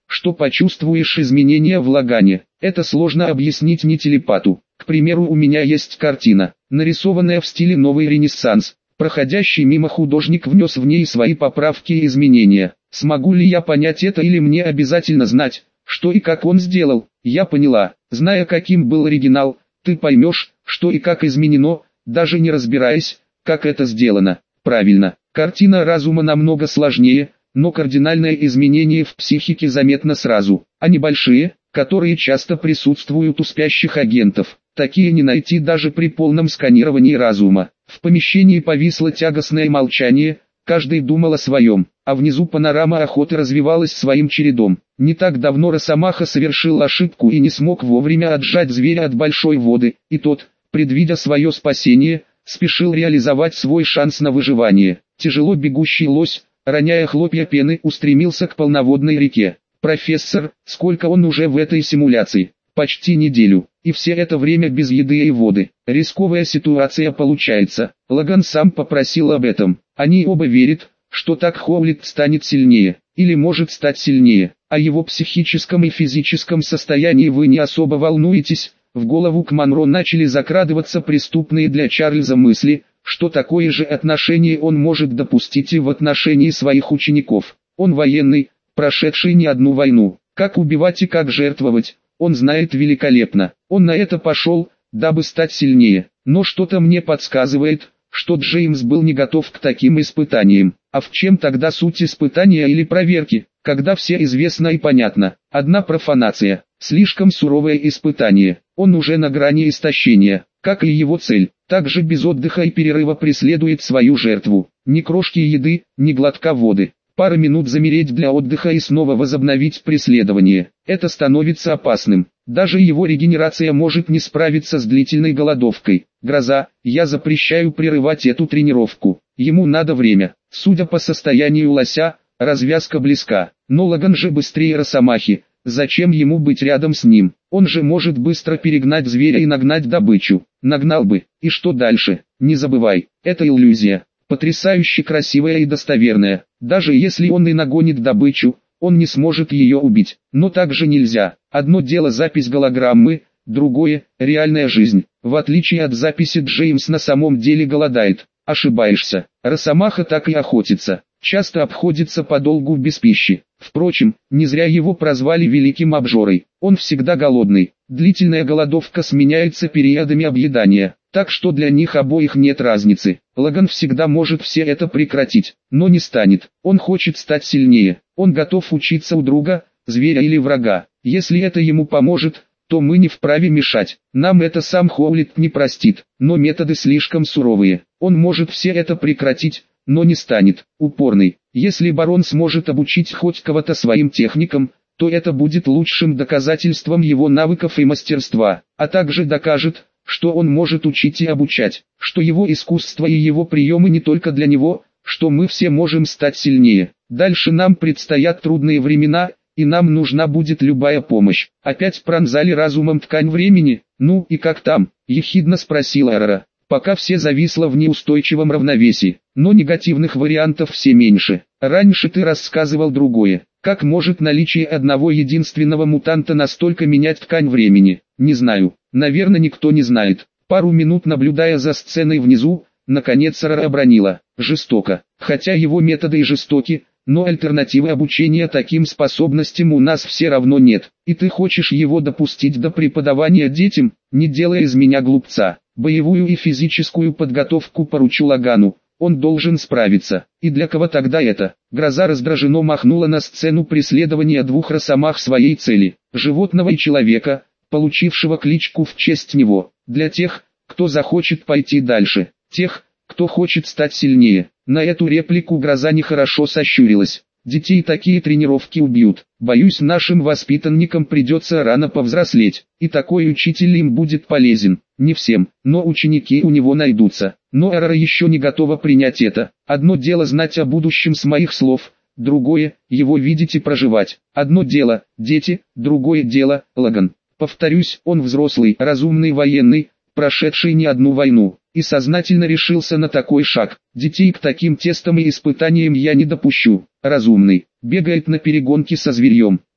что почувствуешь изменения в Лагане. Это сложно объяснить не телепату. К примеру, у меня есть картина, нарисованная в стиле новый ренессанс. Проходящий мимо художник внес в ней свои поправки и изменения. Смогу ли я понять это или мне обязательно знать, что и как он сделал? Я поняла. Зная, каким был оригинал, ты поймешь, что и как изменено, даже не разбираясь, как это сделано. Правильно, картина разума намного сложнее, но кардинальное изменение в психике заметно сразу, а небольшие, которые часто присутствуют у спящих агентов. Такие не найти даже при полном сканировании разума. В помещении повисло тягостное молчание, каждый думал о своем, а внизу панорама охоты развивалась своим чередом. Не так давно Росомаха совершил ошибку и не смог вовремя отжать зверя от большой воды, и тот, предвидя свое спасение, спешил реализовать свой шанс на выживание. Тяжело бегущий лось, роняя хлопья пены, устремился к полноводной реке. «Профессор, сколько он уже в этой симуляции?» «Почти неделю, и все это время без еды и воды. Рисковая ситуация получается». Лаган сам попросил об этом. Они оба верят, что так Хоулит станет сильнее, или может стать сильнее. О его психическом и физическом состоянии вы не особо волнуетесь. В голову к Монро начали закрадываться преступные для Чарльза мысли, что такое же отношение он может допустить и в отношении своих учеников. Он военный, прошедший не одну войну. Как убивать и как жертвовать, он знает великолепно. Он на это пошел, дабы стать сильнее. Но что-то мне подсказывает, что Джеймс был не готов к таким испытаниям. А в чем тогда суть испытания или проверки, когда все известно и понятно? Одна профанация, слишком суровое испытание. Он уже на грани истощения, как и его цель. Также без отдыха и перерыва преследует свою жертву. Ни крошки еды, ни глотка воды. Пара минут замереть для отдыха и снова возобновить преследование. Это становится опасным. Даже его регенерация может не справиться с длительной голодовкой. Гроза, я запрещаю прерывать эту тренировку. Ему надо время. Судя по состоянию лося, развязка близка. Но Лаган же быстрее Росомахи. Зачем ему быть рядом с ним? Он же может быстро перегнать зверя и нагнать добычу. Нагнал бы. И что дальше? Не забывай, это иллюзия. Потрясающе красивая и достоверная. Даже если он и нагонит добычу, он не сможет ее убить. Но так же нельзя. Одно дело запись голограммы, другое – реальная жизнь. В отличие от записи, Джеймс на самом деле голодает. Ошибаешься. Росомаха так и охотится. Часто обходится подолгу без пищи. Впрочем, не зря его прозвали великим обжорой. Он всегда голодный. Длительная голодовка сменяется периодами объедания, так что для них обоих нет разницы. Лаган всегда может все это прекратить, но не станет. Он хочет стать сильнее. Он готов учиться у друга, зверя или врага. Если это ему поможет, то мы не вправе мешать. Нам это сам Хоулит не простит, но методы слишком суровые. Он может все это прекратить, но не станет. Упорный. Если барон сможет обучить хоть кого-то своим техникам, то это будет лучшим доказательством его навыков и мастерства, а также докажет, что он может учить и обучать, что его искусство и его приемы не только для него, что мы все можем стать сильнее. Дальше нам предстоят трудные времена, и нам нужна будет любая помощь. Опять пронзали разумом ткань времени? Ну и как там? Ехидно спросила Эрора. Пока все зависло в неустойчивом равновесии, но негативных вариантов все меньше. Раньше ты рассказывал другое. Как может наличие одного единственного мутанта настолько менять ткань времени? Не знаю. Наверное, никто не знает. Пару минут наблюдая за сценой внизу, наконец Эрора обронила. Жестоко. Хотя его методы и жестоки, но альтернативы обучения таким способностям у нас все равно нет. И ты хочешь его допустить до преподавания детям, не делая из меня глупца. Боевую и физическую подготовку поручу Лагану, он должен справиться. И для кого тогда это? Гроза раздраженно махнула на сцену преследования двух росомах своей цели, животного и человека, получившего кличку в честь него. Для тех, кто захочет пойти дальше, тех, кто хочет стать сильнее. На эту реплику Гроза нехорошо сощурилась. Детей такие тренировки убьют. Боюсь, нашим воспитанникам придется рано повзрослеть, и такой учитель им будет полезен. Не всем, но ученики у него найдутся. Но Эрора еще не готова принять это. Одно дело знать о будущем с моих слов, другое – его видеть и проживать. Одно дело – дети, другое дело – Лаган. Повторюсь, он взрослый, разумный военный, прошедший не одну войну, и сознательно решился на такой шаг. Детей к таким тестам и испытаниям я не допущу. Разумный, бегает на перегонки со зверьем.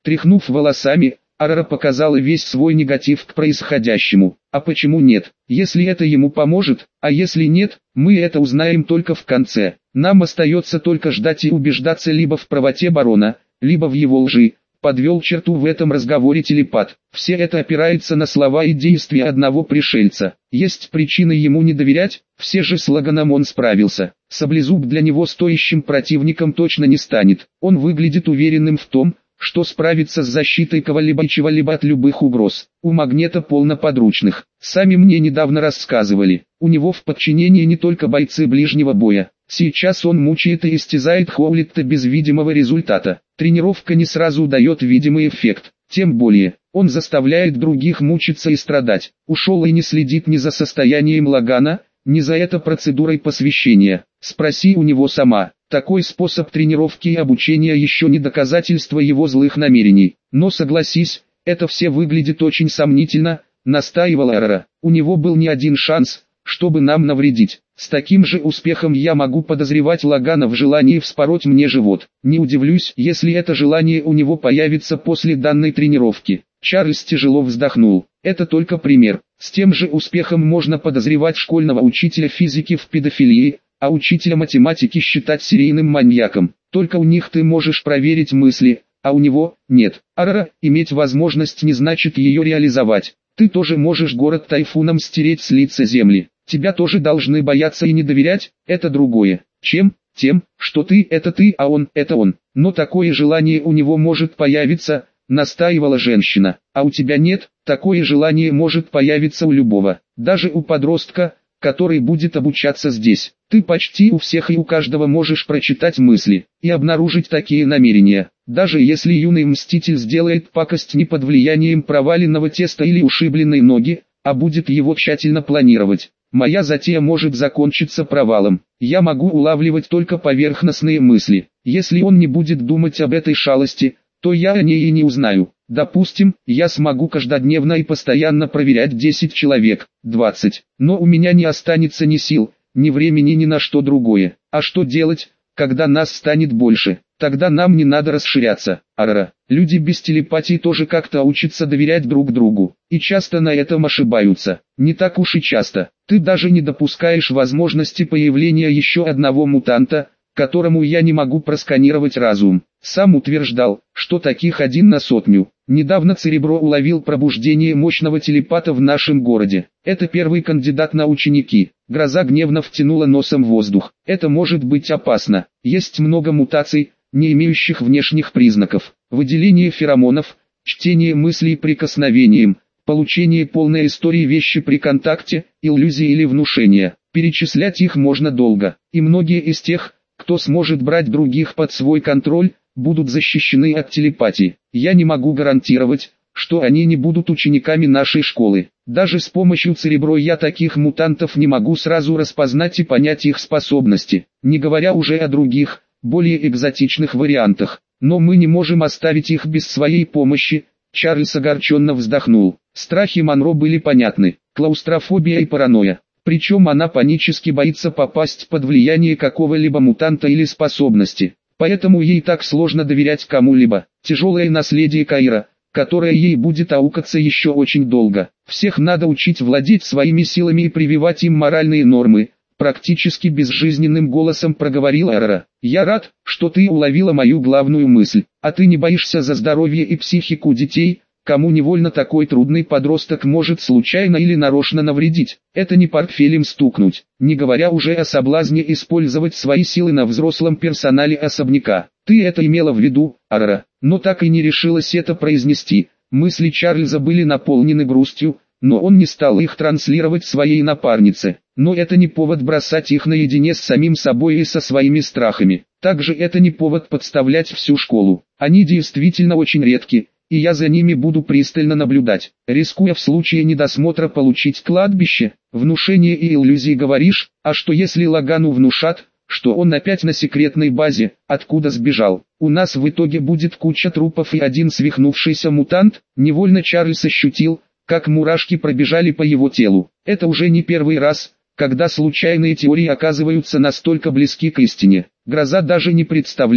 Тряхнув волосами, Арара показала весь свой негатив к происходящему. А почему нет? Если это ему поможет, а если нет, мы это узнаем только в конце. Нам остается только ждать и убеждаться либо в правоте барона, либо в его лжи. Подвел черту в этом разговоре телепат. Все это опирается на слова и действия одного пришельца. Есть причины ему не доверять, все же с Лаганом он справился. Саблезуб для него стоящим противником точно не станет. Он выглядит уверенным в том, что справится с защитой кого-либо и чего-либо от любых угроз. У Магнета полно подручных. Сами мне недавно рассказывали. У него в подчинении не только бойцы ближнего боя. Сейчас он мучает и истязает Хоулитта без видимого результата. Тренировка не сразу дает видимый эффект. Тем более, он заставляет других мучиться и страдать. Ушел и не следит ни за состоянием Лагана, ни за этой процедурой посвящения. Спроси у него сама. Такой способ тренировки и обучения еще не доказательство его злых намерений. Но согласись, это все выглядит очень сомнительно, настаивал Арара. У него был не один шанс, чтобы нам навредить. С таким же успехом я могу подозревать Лагана в желании вспороть мне живот. Не удивлюсь, если это желание у него появится после данной тренировки. Чарльз тяжело вздохнул. Это только пример. С тем же успехом можно подозревать школьного учителя физики в педофилии, а учителя математики считать серийным маньяком. Только у них ты можешь проверить мысли, а у него – нет. Арара, иметь возможность не значит ее реализовать. Ты тоже можешь город тайфуном стереть с лица земли. Тебя тоже должны бояться и не доверять, это другое. Чем? Тем, что ты – это ты, а он – это он. Но такое желание у него может появиться, настаивала женщина. А у тебя нет, такое желание может появиться у любого. Даже у подростка, который будет обучаться здесь. Ты почти у всех и у каждого можешь прочитать мысли и обнаружить такие намерения. Даже если юный мститель сделает пакость не под влиянием проваленного теста или ушибленной ноги, а будет его тщательно планировать. Моя затея может закончиться провалом. Я могу улавливать только поверхностные мысли. Если он не будет думать об этой шалости, то я о ней и не узнаю. Допустим, я смогу каждодневно и постоянно проверять 10 человек, 20, но у меня не останется ни сил, ни времени ни на что другое. А что делать, когда нас станет больше? Тогда нам не надо расширяться. Арара, люди без телепатии тоже как-то учатся доверять друг другу, и часто на этом ошибаются. Не так уж и часто. Ты даже не допускаешь возможности появления еще одного мутанта, которому я не могу просканировать разум. Сам утверждал, что таких 1 на 100. Недавно Церебро уловил пробуждение мощного телепата в нашем городе. Это первый кандидат на ученики. Гроза гневно втянула носом воздух. Это может быть опасно. Есть много мутаций, не имеющих внешних признаков. Выделение феромонов, чтение мыслей прикосновением, получение полной истории вещи при контакте, иллюзии или внушения. Перечислять их можно долго. И многие из тех, кто сможет брать других под свой контроль, будут защищены от телепатии. Я не могу гарантировать, что они не будут учениками нашей школы. Даже с помощью Церебро я таких мутантов не могу сразу распознать и понять их способности, не говоря уже о других, более экзотичных вариантах. Но мы не можем оставить их без своей помощи. Чарльз огорченно вздохнул. Страхи Монро были понятны. Клаустрофобия и паранойя. Причем она панически боится попасть под влияние какого-либо мутанта или способности. Поэтому ей так сложно доверять кому-либо. Тяжелое наследие Каира, которое ей будет аукаться еще очень долго. Всех надо учить владеть своими силами и прививать им моральные нормы. Практически безжизненным голосом проговорил Арара. Я рад, что ты уловила мою главную мысль. А ты не боишься за здоровье и психику детей, кому невольно такой трудный подросток может случайно или нарочно навредить. Это не портфелем стукнуть, не говоря уже о соблазне использовать свои силы на взрослом персонале особняка. Ты это имела в виду, Арара, но так и не решилась это произнести. Мысли Чарльза были наполнены грустью, но он не стал их транслировать своей напарнице. Но это не повод бросать их наедине с самим собой и со своими страхами. Также это не повод подставлять всю школу. Они действительно очень редки, и я за ними буду пристально наблюдать, рискуя в случае недосмотра получить кладбище. Внушение и иллюзии говоришь, а что если Лагану внушат, что он опять на секретной базе, откуда сбежал? У нас в итоге будет куча трупов и один свихнувшийся мутант. Невольно Чарльз ощутил, как мурашки пробежали по его телу. Это уже не первый раз, когда случайные теории оказываются настолько близки к истине. Гроза даже не представляла,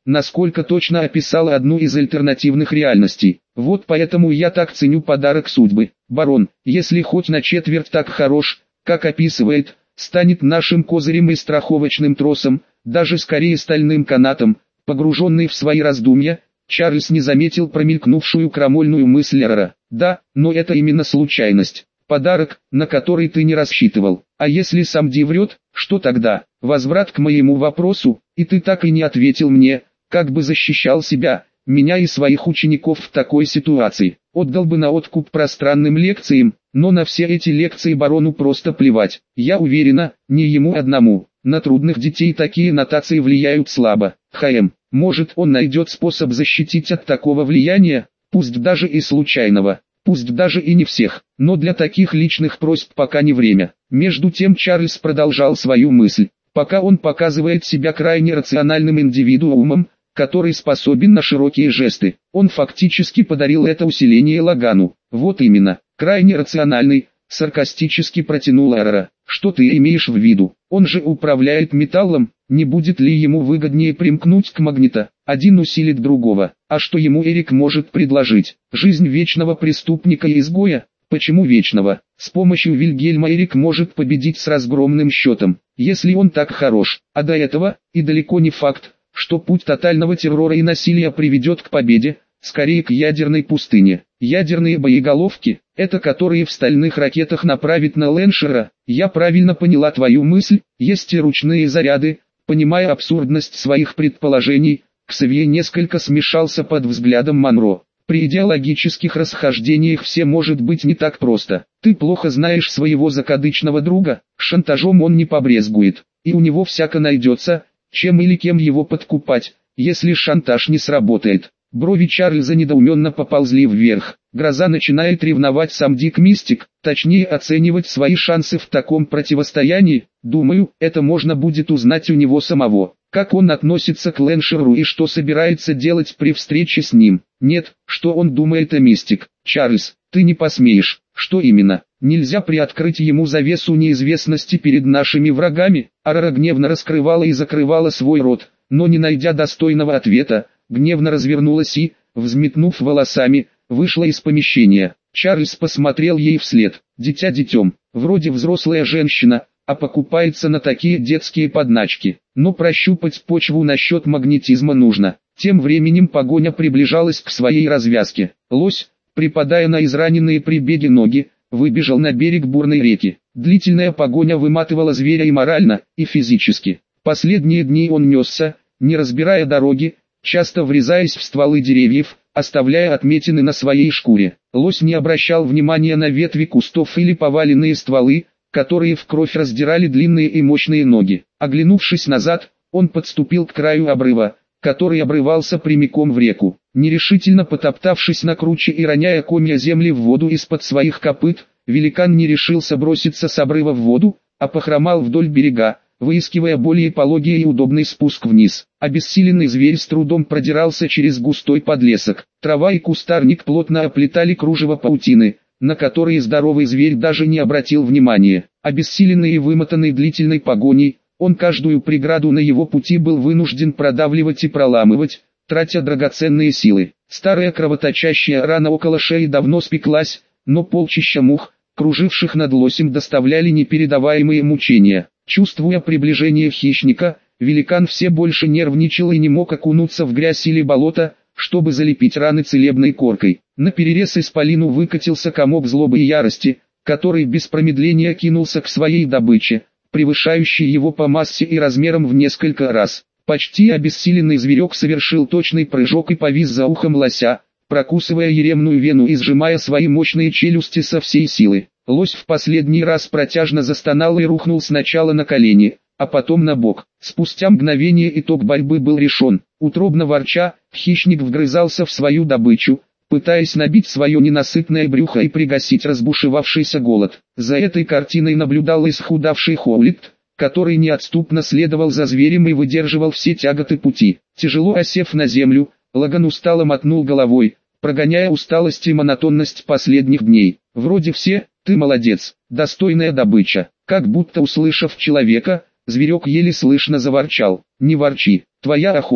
насколько точно описала одну из альтернативных реальностей. Вот поэтому я так ценю подарок судьбы. Барон, если хоть на четверть так хорош, как описывает, станет нашим козырем и страховочным тросом, даже скорее стальным канатом. Погруженный в свои раздумья, Чарльз не заметил промелькнувшую крамольную мысль Эрора. Да, но это именно случайность. Подарок, на который ты не рассчитывал. А если сам Ди врет, что тогда? Возврат к моему вопросу, и ты так и не ответил мне, как бы защищал себя, меня и своих учеников в такой ситуации. Отдал бы на откуп пространным лекциям, но на все эти лекции барону просто плевать. Я уверена, не ему одному. На трудных детей такие нотации влияют слабо. Может он найдет способ защитить от такого влияния, пусть даже и случайного. Пусть даже и не всех, но для таких личных просьб пока не время. Между тем Чарльз продолжал свою мысль. Пока он показывает себя крайне рациональным индивидуумом, который способен на широкие жесты, он фактически подарил это усиление Лагану. Вот именно, крайне рациональный, саркастически протянул Эрора. Что ты имеешь в виду? Он же управляет металлом, не будет ли ему выгоднее примкнуть к магнита? Один усилит другого. А что ему Эрик может предложить? Жизнь вечного преступника и изгоя? Почему вечного? С помощью Вильгельма Эрик может победить с разгромным счетом, если он так хорош. А до этого, и далеко не факт, что путь тотального террора и насилия приведет к победе, скорее к ядерной пустыне. Ядерные боеголовки, это которые в стальных ракетах направить на Леншера. Я правильно поняла твою мысль, есть и ручные заряды. Понимая абсурдность своих предположений, Ксавье несколько смешался под взглядом Монро. При идеологических расхождениях все может быть не так просто. Ты плохо знаешь своего закадычного друга, шантажом он не побрезгует, и у него всяко найдется, чем или кем его подкупать, если шантаж не сработает. Брови Чарльза недоуменно поползли вверх. Гроза начинает ревновать сам Дик Мистик, точнее оценивать свои шансы в таком противостоянии. Думаю, это можно будет узнать у него самого. Как он относится к Леншеру и что собирается делать при встрече с ним. Нет, что он думает о Мистик. Чарльз, ты не посмеешь. Что именно? Нельзя приоткрыть ему завесу неизвестности перед нашими врагами. Арара гневно раскрывала и закрывала свой рот, но не найдя достойного ответа, гневно развернулась и, взметнув волосами, вышла из помещения. Чарльз посмотрел ей вслед. Дитя детем, вроде взрослая женщина, а покупается на такие детские подначки. Но прощупать почву насчет магнетизма нужно. Тем временем погоня приближалась к своей развязке. Лось, припадая на израненные при беге ноги, выбежал на берег бурной реки. Длительная погоня выматывала зверя и морально, и физически. Последние дни он несся, не разбирая дороги, часто врезаясь в стволы деревьев, оставляя отметины на своей шкуре. Лось не обращал внимания на ветви кустов или поваленные стволы, которые в кровь раздирали длинные и мощные ноги. Оглянувшись назад, он подступил к краю обрыва, который обрывался прямиком в реку. Нерешительно потоптавшись на круче и роняя комья земли в воду из-под своих копыт, великан не решился броситься с обрыва в воду, а похромал вдоль берега, выискивая более пологий и удобный спуск вниз. Обессиленный зверь с трудом продирался через густой подлесок. Трава и кустарник плотно оплетали кружево паутины, на которые здоровый зверь даже не обратил внимания. Обессиленный и вымотанный длительной погоней, он каждую преграду на его пути был вынужден продавливать и проламывать, тратя драгоценные силы. Старая кровоточащая рана около шеи давно спеклась, но полчища мух, круживших над лосем, доставляли непередаваемые мучения. Чувствуя приближение хищника, великан все больше нервничал и не мог окунуться в грязь или болото, чтобы залепить раны целебной коркой. Наперерез исполину выкатился комок злобы и ярости, который без промедления кинулся к своей добыче, превышающей его по массе и размерам в несколько раз. Почти обессиленный зверек совершил точный прыжок и повис за ухом лося, прокусывая еремную вену и сжимая свои мощные челюсти со всей силы. Лось в последний раз протяжно застонал и рухнул сначала на колени, а потом на бок. Спустя мгновение итог борьбы был решен. Утробно ворча, хищник вгрызался в свою добычу, пытаясь набить свое ненасытное брюхо и пригасить разбушевавшийся голод. За этой картиной наблюдал исхудавший Хоулит, который неотступно следовал за зверем и выдерживал все тяготы пути. Тяжело осев на землю, Лаган устало мотнул головой, прогоняя усталость и монотонность последних дней. «Вроде все, ты молодец, достойная добыча». Как будто услышав человека, зверек еле слышно заворчал. «Не ворчи, твоя охота,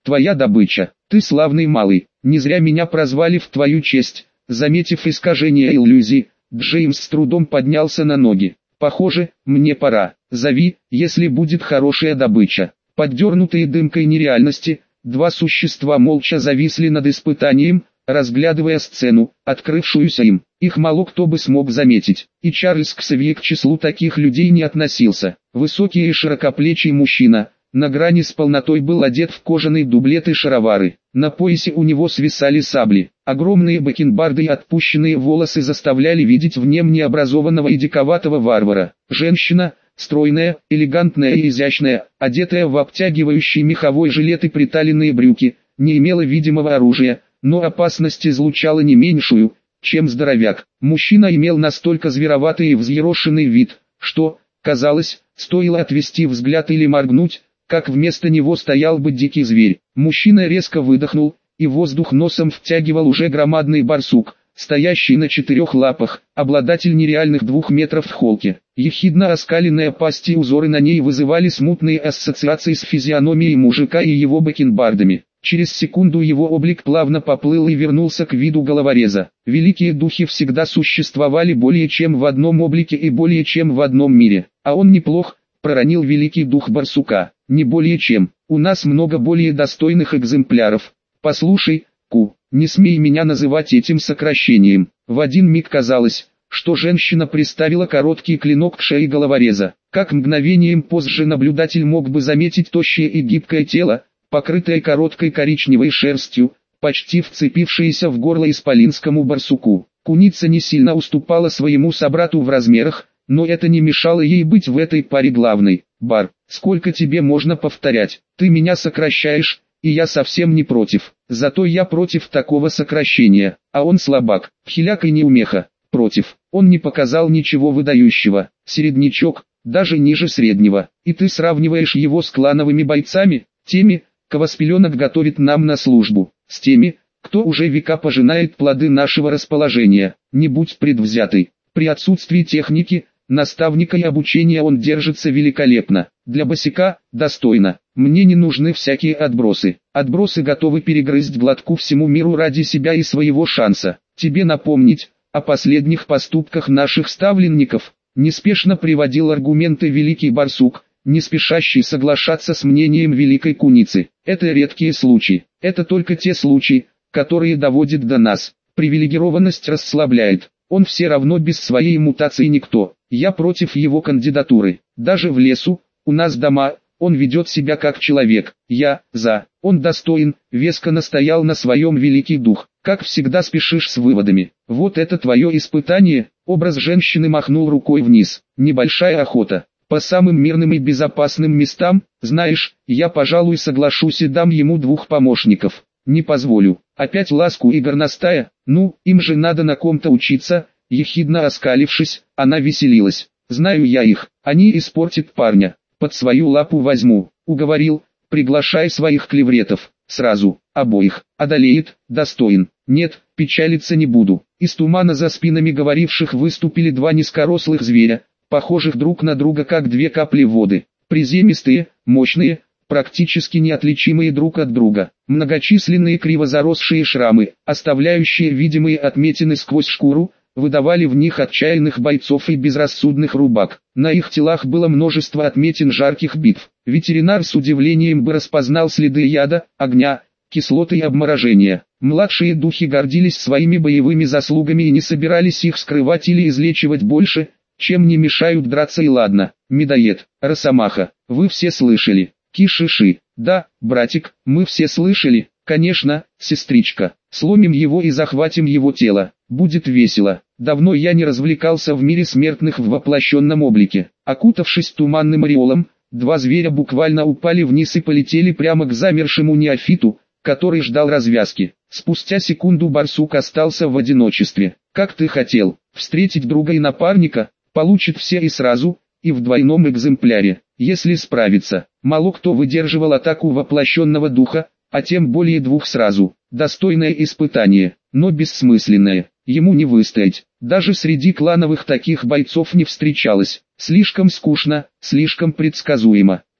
твоя добыча. Ты славный малый, не зря меня прозвали в твою честь. Заметив искажение иллюзий, Джеймс с трудом поднялся на ноги. Похоже, мне пора. Зови, если будет хорошая добыча. Поддернутые дымкой нереальности, два существа молча зависли над испытанием, разглядывая сцену, открывшуюся им. Их мало кто бы смог заметить, и Чарльз Ксавье к числу таких людей не относился. Высокий и широкоплечий мужчина, на грани с полнотой, был одет в кожаный дублет и шаровары. На поясе у него свисали сабли. Огромные бакенбарды и отпущенные волосы заставляли видеть в нем необразованного и диковатого варвара. Женщина, стройная, элегантная и изящная, одетая в обтягивающий меховой жилет и приталенные брюки, не имела видимого оружия, но опасность излучала не меньшую, чем здоровяк. Мужчина имел настолько звероватый и взъерошенный вид, что, казалось, стоило отвести взгляд или моргнуть, как вместо него стоял бы дикий зверь. Мужчина резко выдохнул, и воздух носом втягивал уже громадный барсук, стоящий на 4 лапах, обладатель нереальных 2 метров в холке. Ехидно оскаленная пасть и узоры на ней вызывали смутные ассоциации с физиономией мужика и его бакенбардами. Через секунду его облик плавно поплыл и вернулся к виду головореза. Великие духи всегда существовали более чем в одном облике и более чем в одном мире. А он неплох, проронил великий дух барсука. Не более чем. У нас много более достойных экземпляров. Послушай, Ку, не смей меня называть этим сокращением. В один миг казалось, что женщина приставила короткий клинок к шее головореза. Как мгновением позже наблюдатель мог бы заметить тощее и гибкое тело, покрытое короткой коричневой шерстью, почти вцепившееся в горло исполинскому барсуку. Куница не сильно уступала своему собрату в размерах, но это не мешало ей быть в этой паре главной. Бар, сколько тебе можно повторять? Ты меня сокращаешь, и я совсем не против. Зато я против такого сокращения, а он слабак, хиляк и неумеха. Против. Он не показал ничего выдающего. Середнячок, даже ниже среднего. И ты сравниваешь его с клановыми бойцами, теми, кого с пеленок готовит нам на службу, с теми, кто уже века пожинает плоды нашего расположения. Не будь предвзятый. При отсутствии техники, наставника и обучения он держится великолепно. Для босяка – достойно. Мне не нужны всякие отбросы. Отбросы готовы перегрызть глотку всему миру ради себя и своего шанса. Тебе напомнить о последних поступках наших ставленников. Неспешно приводил аргументы великий барсук, не спешащий соглашаться с мнением великой куницы. Это редкие случаи. Это только те случаи, которые доводят до нас. Привилегированность расслабляет. Он все равно без своей мутации никто. Я против его кандидатуры. Даже в лесу, у нас дома, он ведет себя как человек. Я за. Он достоин, веско настоял на своем великий дух. Как всегда спешишь с выводами. Вот это твое испытание. Образ женщины махнул рукой вниз. Небольшая охота. По самым мирным и безопасным местам, знаешь, я, пожалуй, соглашусь и дам ему 2 помощников. Не позволю. Опять ласку и горностая, ну, им же надо на ком-то учиться. Ехидно оскалившись, она веселилась. Знаю я их, они испортят парня. Под свою лапу возьму, уговорил, приглашай своих клевретов. Сразу, обоих, одолеет, достоин. Нет, печалиться не буду. Из тумана за спинами говоривших выступили 2 низкорослых зверя, похожих друг на друга как 2 капли воды. Приземистые, мощные, практически неотличимые друг от друга. Многочисленные криво заросшие шрамы, оставляющие видимые отметины сквозь шкуру, выдавали в них отчаянных бойцов и безрассудных рубак. На их телах было множество отметин жарких битв. Ветеринар с удивлением бы распознал следы яда, огня, кислоты и обморожения. Младшие духи гордились своими боевыми заслугами и не собирались их скрывать или излечивать больше, чем не мешают драться, и ладно. Медоед, росомаха, вы все слышали. Кишиши, да, братик, мы все слышали. Конечно, сестричка, сломим его и захватим его тело. Будет весело. Давно я не развлекался в мире смертных в воплощенном облике. Окутавшись туманным ореолом, 2 зверя буквально упали вниз и полетели прямо к замершему неофиту, который ждал развязки. Спустя секунду барсук остался в одиночестве. Как ты хотел, встретить друга и напарника, получит все и сразу, и в двойном экземпляре, если справится. Мало кто выдерживал атаку воплощенного духа, а тем более 2 сразу. Достойное испытание, но бессмысленное. Ему не выстоять. Даже среди клановых таких бойцов не встречалось. Слишком скучно, слишком предсказуемо.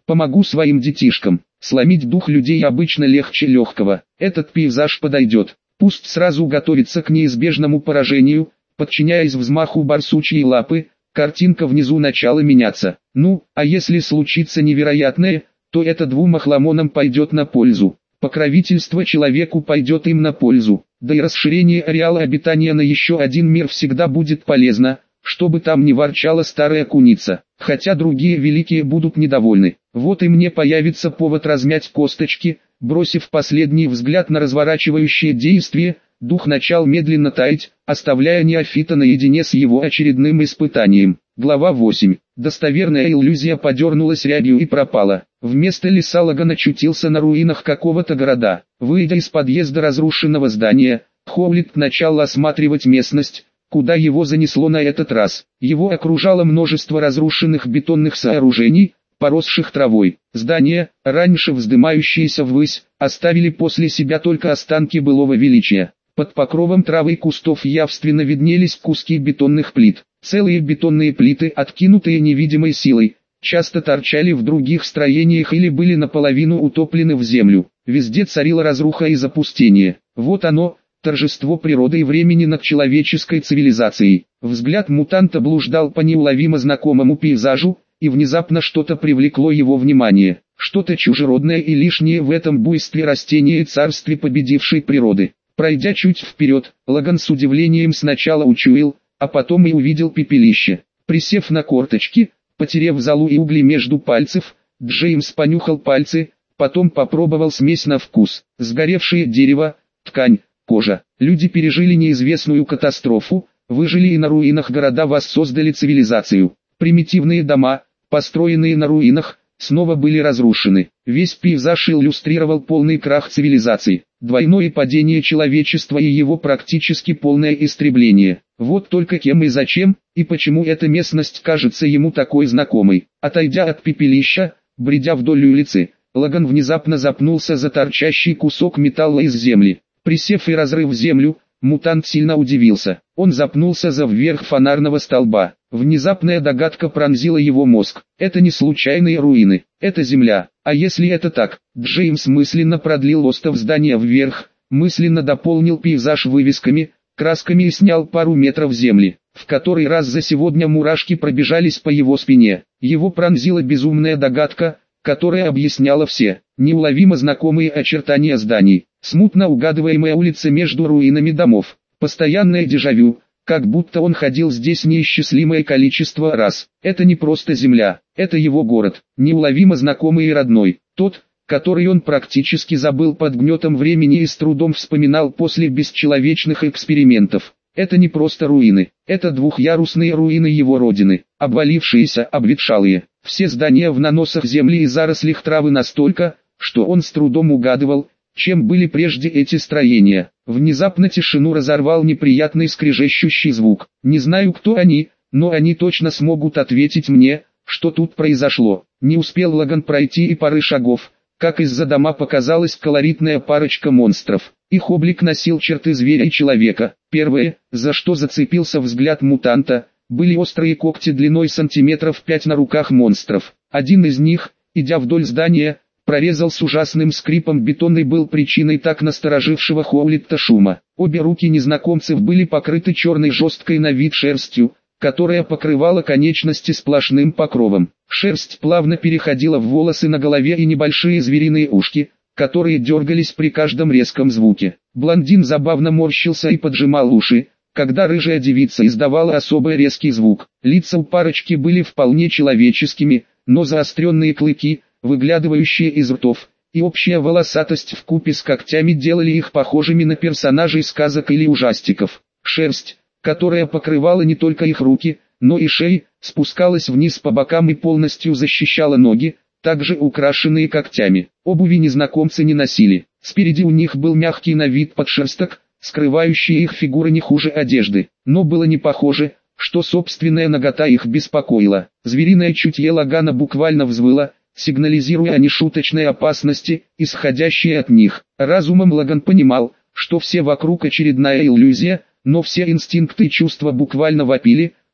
Помогу своим детишкам. Сломить дух людей обычно легче легкого. Этот пейзаж подойдет. Пусть сразу готовится к неизбежному поражению, подчиняясь взмаху барсучьей лапы, картинка внизу начала меняться. Ну, а если случится невероятное, то это двум охламонам пойдет на пользу. Покровительство человеку пойдет им на пользу. Да и расширение ареала обитания на еще один мир всегда будет полезно, чтобы там не ворчала старая куница. Хотя другие великие будут недовольны. Вот и мне появится повод размять косточки. Бросив последний взгляд на разворачивающее действие, дух начал медленно таять, оставляя неофита наедине с его очередным испытанием. Глава 8. Достоверная иллюзия подернулась рябью и пропала. Вместо леса Лаган очутился на руинах какого-то города. Выйдя из подъезда разрушенного здания, Хоулит начал осматривать местность, куда его занесло на этот раз. Его окружало множество разрушенных бетонных сооружений, поросших травой. Здания, раньше вздымающиеся ввысь, оставили после себя только останки былого величия. Под покровом травы и кустов явственно виднелись куски бетонных плит. Целые бетонные плиты, откинутые невидимой силой, часто торчали в других строениях или были наполовину утоплены в землю. Везде царила разруха и запустение. Вот оно, торжество природы и времени над человеческой цивилизацией. Взгляд мутанта блуждал по неуловимо знакомому пейзажу, и внезапно что-то привлекло его внимание. Что-то чужеродное и лишнее в этом буйстве растения и царстве победившей природы. Пройдя чуть вперед, Лаган с удивлением сначала учуял, а потом и увидел пепелище. Присев на корточки, потерев золу и угли между пальцев, Джеймс понюхал пальцы, потом попробовал смесь на вкус. Сгоревшее дерево, ткань, кожа. Люди пережили неизвестную катастрофу, выжили и на руинах города воссоздали цивилизацию. Примитивные дома, построенные на руинах, снова были разрушены. Весь пейзаж иллюстрировал полный крах цивилизации, двойное падение человечества и его практически полное истребление. Вот только кем и зачем, и почему эта местность кажется ему такой знакомой. Отойдя от пепелища, бредя вдоль улицы, Лаган внезапно запнулся за торчащий кусок металла из земли. Присев и разрыв землю, мутант сильно удивился. Он запнулся за вверх фонарного столба. Внезапная догадка пронзила его мозг. Это не случайные руины, это земля. А если это так? Джеймс мысленно продлил остов здания вверх, мысленно дополнил пейзаж вывесками, красками и снял пару метров земли. В который раз за сегодня мурашки пробежались по его спине. Его пронзила безумная догадка, которая объясняла все неуловимо знакомые очертания зданий, смутно угадываемая улица между руинами домов, постоянное дежавю, как будто он ходил здесь неисчислимое количество раз. Это не просто земля, это его город, неуловимо знакомый и родной, тот, который он практически забыл под гнетом времени и с трудом вспоминал после бесчеловечных экспериментов. Это не просто руины, это двухъярусные руины его родины, обвалившиеся, обветшалые. Все здания в наносах земли и зарослях травы настолько, что он с трудом угадывал, чем были прежде эти строения. Внезапно тишину разорвал неприятный скрежещущий звук. Не знаю, кто они, но они точно смогут ответить мне, что тут произошло. Не успел Лаган пройти и пары шагов, как из-за дома показалась колоритная парочка монстров. Их облик носил черты зверя и человека. Первое, за что зацепился взгляд мутанта, были острые когти длиной сантиметров 5 на руках монстров. Один из них, идя вдоль здания, прорезал с ужасным скрипом бетон и был причиной так насторожившего Хоулитта шума. Обе руки незнакомцев были покрыты черной жесткой на вид шерстью, которая покрывала конечности сплошным покровом. Шерсть плавно переходила в волосы на голове и небольшие звериные ушки, которые дергались при каждом резком звуке. Блондин забавно морщился и поджимал уши, когда рыжая девица издавала особо резкий звук. Лица у парочки были вполне человеческими, но заостренные клыки, выглядывающие из ртов, и общая волосатость вкупе с когтями делали их похожими на персонажей сказок или ужастиков. Шерсть, которая покрывала не только их руки, но и шеи, спускалась вниз по бокам и полностью защищала ноги, также украшенные когтями. Обуви незнакомцы не носили. Спереди у них был мягкий на вид подшерсток, скрывающий их фигуры не хуже одежды. Но было не похоже, что собственная нагота их беспокоила. Звериное чутье Лагана буквально взвыло, сигнализируя о нешуточной опасности, исходящей от них. Разумом Лаган понимал, что все вокруг очередная иллюзия, но все инстинкты и чувства буквально вопили,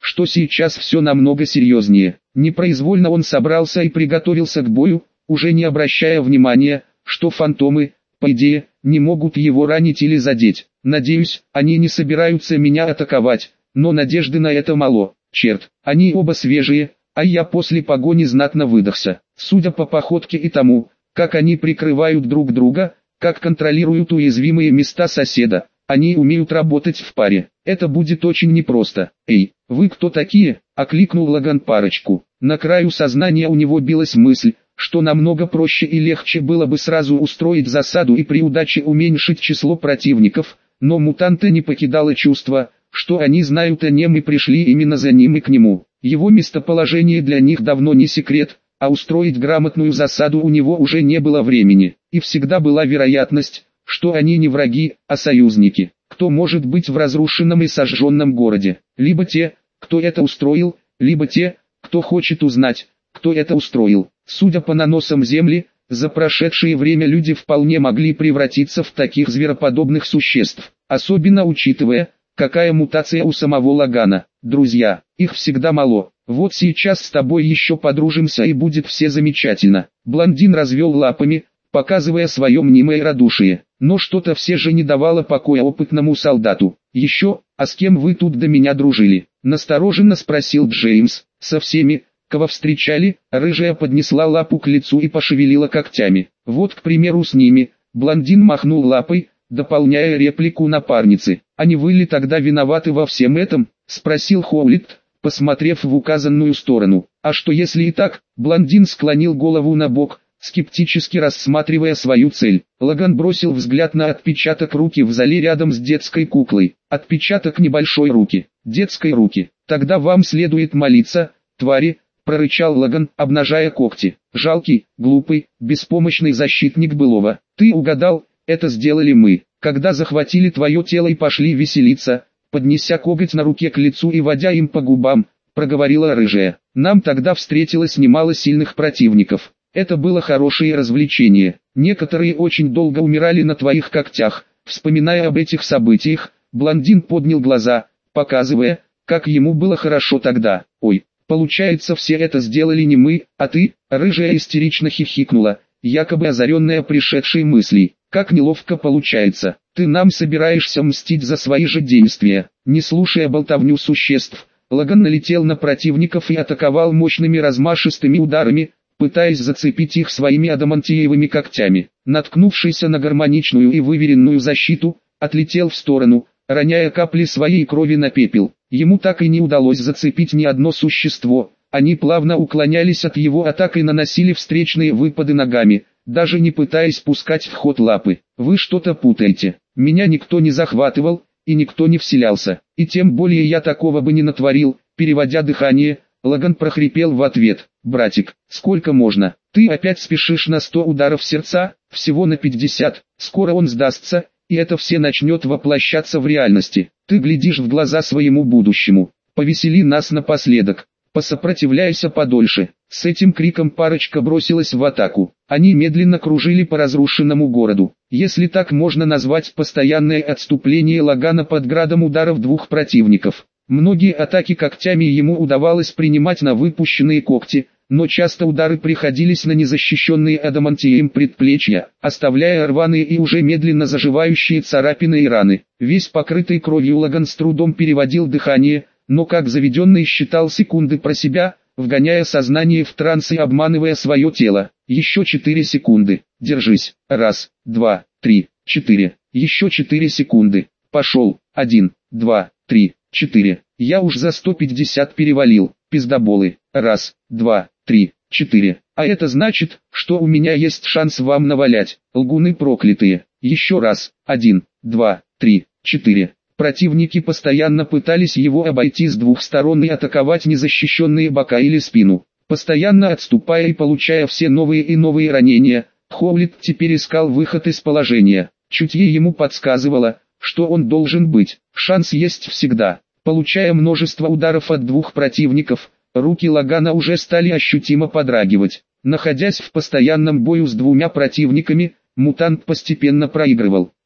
что сейчас все намного серьезнее. Непроизвольно он собрался и приготовился к бою, уже не обращая внимания, что фантомы, по идее, не могут его ранить или задеть. Надеюсь, они не собираются меня атаковать, но надежды на это мало. Черт, они оба свежие, а я после погони знатно выдохся. Судя по походке и тому, как они прикрывают друг друга, как контролируют уязвимые места соседа, они умеют работать в паре. Это будет очень непросто. «Эй, вы кто такие?» – окликнул Лаган парочку. На краю сознания у него билась мысль, что намного проще и легче было бы сразу устроить засаду и при удаче уменьшить число противников, но мутанта не покидало чувство, что они знают о нем и пришли именно за ним и к нему. Его местоположение для них давно не секрет, а устроить грамотную засаду у него уже не было времени, и всегда была вероятность, что они не враги, а союзники. Кто может быть в разрушенном и сожженном городе? Либо те, кто это устроил, либо те, кто хочет узнать, кто это устроил. Судя по наносам земли, за прошедшее время люди вполне могли превратиться в таких звероподобных существ, особенно учитывая, какая мутация у самого Лагана. Друзья, их всегда мало. Вот сейчас с тобой еще подружимся и будет все замечательно. Блондин развел лапами, показывая свое мнимое радушие. Но что-то все же не давало покоя опытному солдату. «Еще, а с кем вы тут до меня дружили?» Настороженно спросил Джеймс. «Со всеми, кого встречали?» Рыжая поднесла лапу к лицу и пошевелила когтями. «Вот, к примеру, с ними». Блондин махнул лапой, дополняя реплику напарницы. «А не вы ли тогда виноваты во всем этом?» Спросил Хоулит, посмотрев в указанную сторону. «А что если и так?» Блондин склонил голову на бок, скептически рассматривая свою цель. Лаган бросил взгляд на отпечаток руки в зале рядом с детской куклой. Отпечаток небольшой руки. Детской руки. «Тогда вам следует молиться, твари», прорычал Лаган, обнажая когти. «Жалкий, глупый, беспомощный защитник былого. Ты угадал, это сделали мы, когда захватили твое тело и пошли веселиться», поднеся коготь на руке к лицу и водя им по губам, проговорила рыжая. «Нам тогда встретилось немало сильных противников. Это было хорошее развлечение. Некоторые очень долго умирали на твоих когтях». Вспоминая об этих событиях, блондин поднял глаза, показывая, как ему было хорошо тогда. «Ой, получается, все это сделали не мы, а ты?» Рыжая истерично хихикнула, якобы озаренная пришедшей мыслей. «Как неловко получается. Ты нам собираешься мстить за свои же действия». Не слушая болтовню существ, Лаган налетел на противников и атаковал мощными размашистыми ударами, пытаясь зацепить их своими адамантиевыми когтями. Наткнувшийся на гармоничную и выверенную защиту, отлетел в сторону, роняя капли своей крови на пепел. Ему так и не удалось зацепить ни одно существо. Они плавно уклонялись от его атак и наносили встречные выпады ногами, даже не пытаясь пускать в ход лапы. «Вы что-то путаете. Меня никто не захватывал, и никто не вселялся. И тем более я такого бы не натворил». Переводя дыхание, Лаган прохрипел в ответ: «Братик, сколько можно? Ты опять спешишь на 100 ударов сердца, всего на 50. Скоро он сдастся, и это все начнет воплощаться в реальности. Ты глядишь в глаза своему будущему. Повесели нас напоследок. Посопротивляйся подольше». С этим криком парочка бросилась в атаку. Они медленно кружили по разрушенному городу. Если так можно назвать постоянное отступление Лагана под градом ударов двух противников. Многие атаки когтями ему удавалось принимать на выпущенные когти, но часто удары приходились на незащищенные адамантием предплечья, оставляя рваные и уже медленно заживающие царапины и раны. Весь покрытый кровью Лаган с трудом переводил дыхание, но как заведенный считал секунды про себя, вгоняя сознание в транс и обманывая свое тело. Еще 4 секунды. Держись. 1, 2, 3, 4. Еще 4 секунды. Пошел. 1, 2, 3, 4. Я уж за 150 перевалил. Пиздоболы. 1, 2, 3, 4. А это значит, что у меня есть шанс вам навалять. Лгуны проклятые. Еще раз. 1, 2, 3, 4. Противники постоянно пытались его обойти с двух сторон и атаковать незащищенные бока или спину. Постоянно отступая и получая все новые и новые ранения, Хоулит теперь искал выход из положения. Чутье ему подсказывало, что он должен быть. Шанс есть всегда. Получая множество ударов от двух противников, руки Лагана уже стали ощутимо подрагивать. Находясь в постоянном бою с двумя противниками, мутант постепенно проигрывал.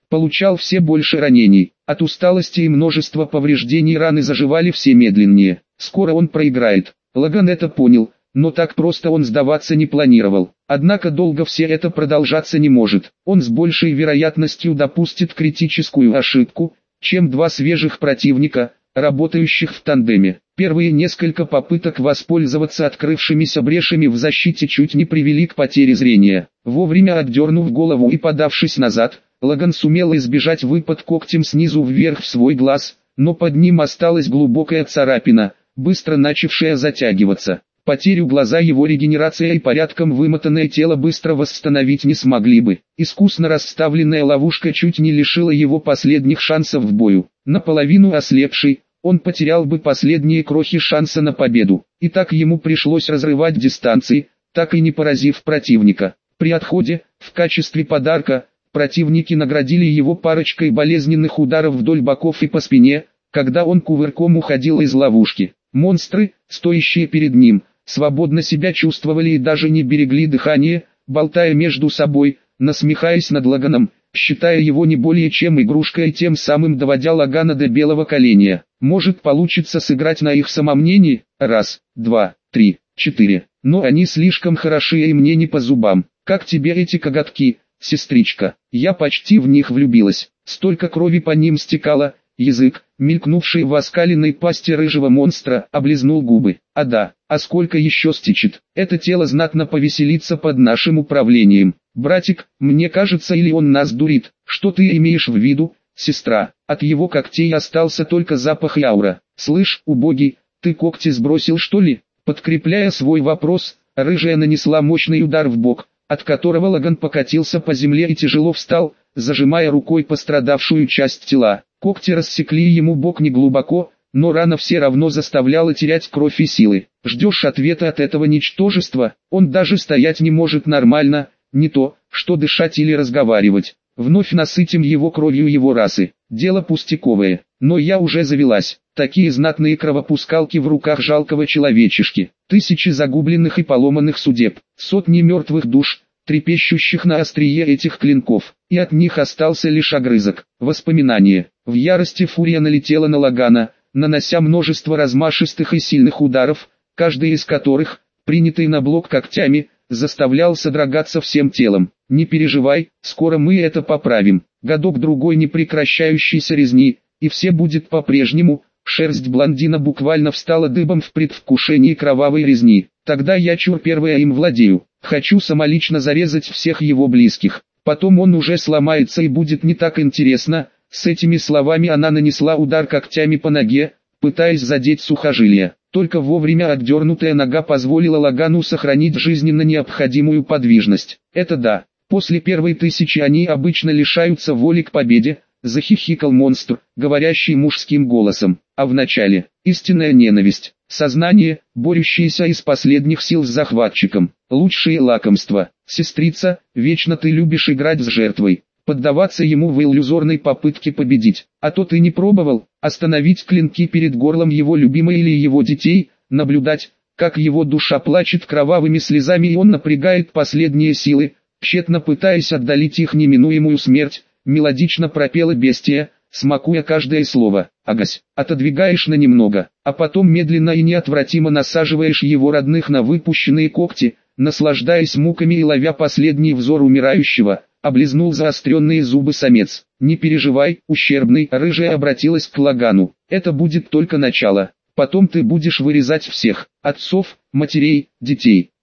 получал все больше ранений. От усталости и множества повреждений раны заживали все медленнее. Скоро он проиграет. Лаган это понял, но так просто он сдаваться не планировал. Однако долго все это продолжаться не может. Он с большей вероятностью допустит критическую ошибку, чем два свежих противника, работающих в тандеме. Первые несколько попыток воспользоваться открывшимися брешами в защите чуть не привели к потере зрения. Вовремя отдернув голову и подавшись назад, Лаган сумел избежать выпад когтем снизу вверх в свой глаз, но под ним осталась глубокая царапина, быстро начавшая затягиваться. Потерю глаза его регенерация и порядком вымотанное тело быстро восстановить не смогли бы. Искусно расставленная ловушка чуть не лишила его последних шансов в бою. Наполовину ослепший, он потерял бы последние крохи шанса на победу. И так ему пришлось разрывать дистанции, так и не поразив противника. При отходе, в качестве подарка, противники наградили его парочкой болезненных ударов вдоль боков и по спине, когда он кувырком уходил из ловушки. Монстры, стоящие перед ним, свободно себя чувствовали и даже не берегли дыхание, болтая между собой, насмехаясь над Лаганом, считая его не более чем игрушкой и тем самым доводя Лагана до белого коленя. Может получится сыграть на их самомнении? Раз, два, три, четыре. Но они слишком хороши и мне не по зубам. Как тебе эти коготки, сестричка? Я почти в них влюбилась. Столько крови по ним стекало. Язык, мелькнувший в оскаленной пасти рыжего монстра, облизнул губы. А да, а сколько еще стечет? Это тело знатно повеселится под нашим управлением. Братик, мне кажется, или он нас дурит. Что ты имеешь в виду, сестра? От его когтей остался только запах и аура. Слышь, убогий, ты когти сбросил что ли? Подкрепляя свой вопрос, рыжая нанесла мощный удар в бок, от которого Лаган покатился по земле и тяжело встал, зажимая рукой пострадавшую часть тела. Когти рассекли ему бок неглубоко, но рана все равно заставляла терять кровь и силы. Ждешь ответа от этого ничтожества? Он даже стоять не может нормально, не то, что дышать или разговаривать. Вновь насытим его кровью его расы. Дело пустяковое, но я уже завелась. Такие знатные кровопускалки в руках жалкого человечешки. Тысячи загубленных и поломанных судеб, сотни мертвых душ, трепещущих на острие этих клинков, и от них остался лишь огрызок. Воспоминание. В ярости фурия налетела на Лагана, нанося множество размашистых и сильных ударов, каждый из которых, принятый на блок когтями, заставлял содрогаться всем телом. Не переживай, скоро мы это поправим. Годок-другой непрекращающейся резни, и все будет по-прежнему. Шерсть блондина буквально встала дыбом в предвкушении кровавой резни. Тогда я чур первая им владею. Хочу самолично зарезать всех его близких. Потом он уже сломается и будет не так интересно. С этими словами она нанесла удар когтями по ноге, пытаясь задеть сухожилие. Только вовремя отдернутая нога позволила Лагану сохранить жизненно необходимую подвижность. Это да, после первой 1000 они обычно лишаются воли к победе, захихикал монстр, говорящий мужским голосом. А в начале, истинная ненависть, сознание, борющееся из последних сил с захватчиком, лучшие лакомства. Сестрица, вечно ты любишь играть с жертвой, поддаваться ему в иллюзорной попытке победить. А то ты не пробовал остановить клинки перед горлом его любимой или его детей, наблюдать, как его душа плачет кровавыми слезами и он напрягает последние силы, тщетно пытаясь отдалить их неминуемую смерть, мелодично пропела бестия, смакуя каждое слово. Агась, отодвигаешь на немного, а потом медленно и неотвратимо насаживаешь его родных на выпущенные когти, наслаждаясь муками и ловя последний взор умирающего, облизнул заостренные зубы самец. Не переживай, ущербный, рыжая обратилась к Лагану. Это будет только начало. Потом ты будешь вырезать всех, отцов, матерей, детей.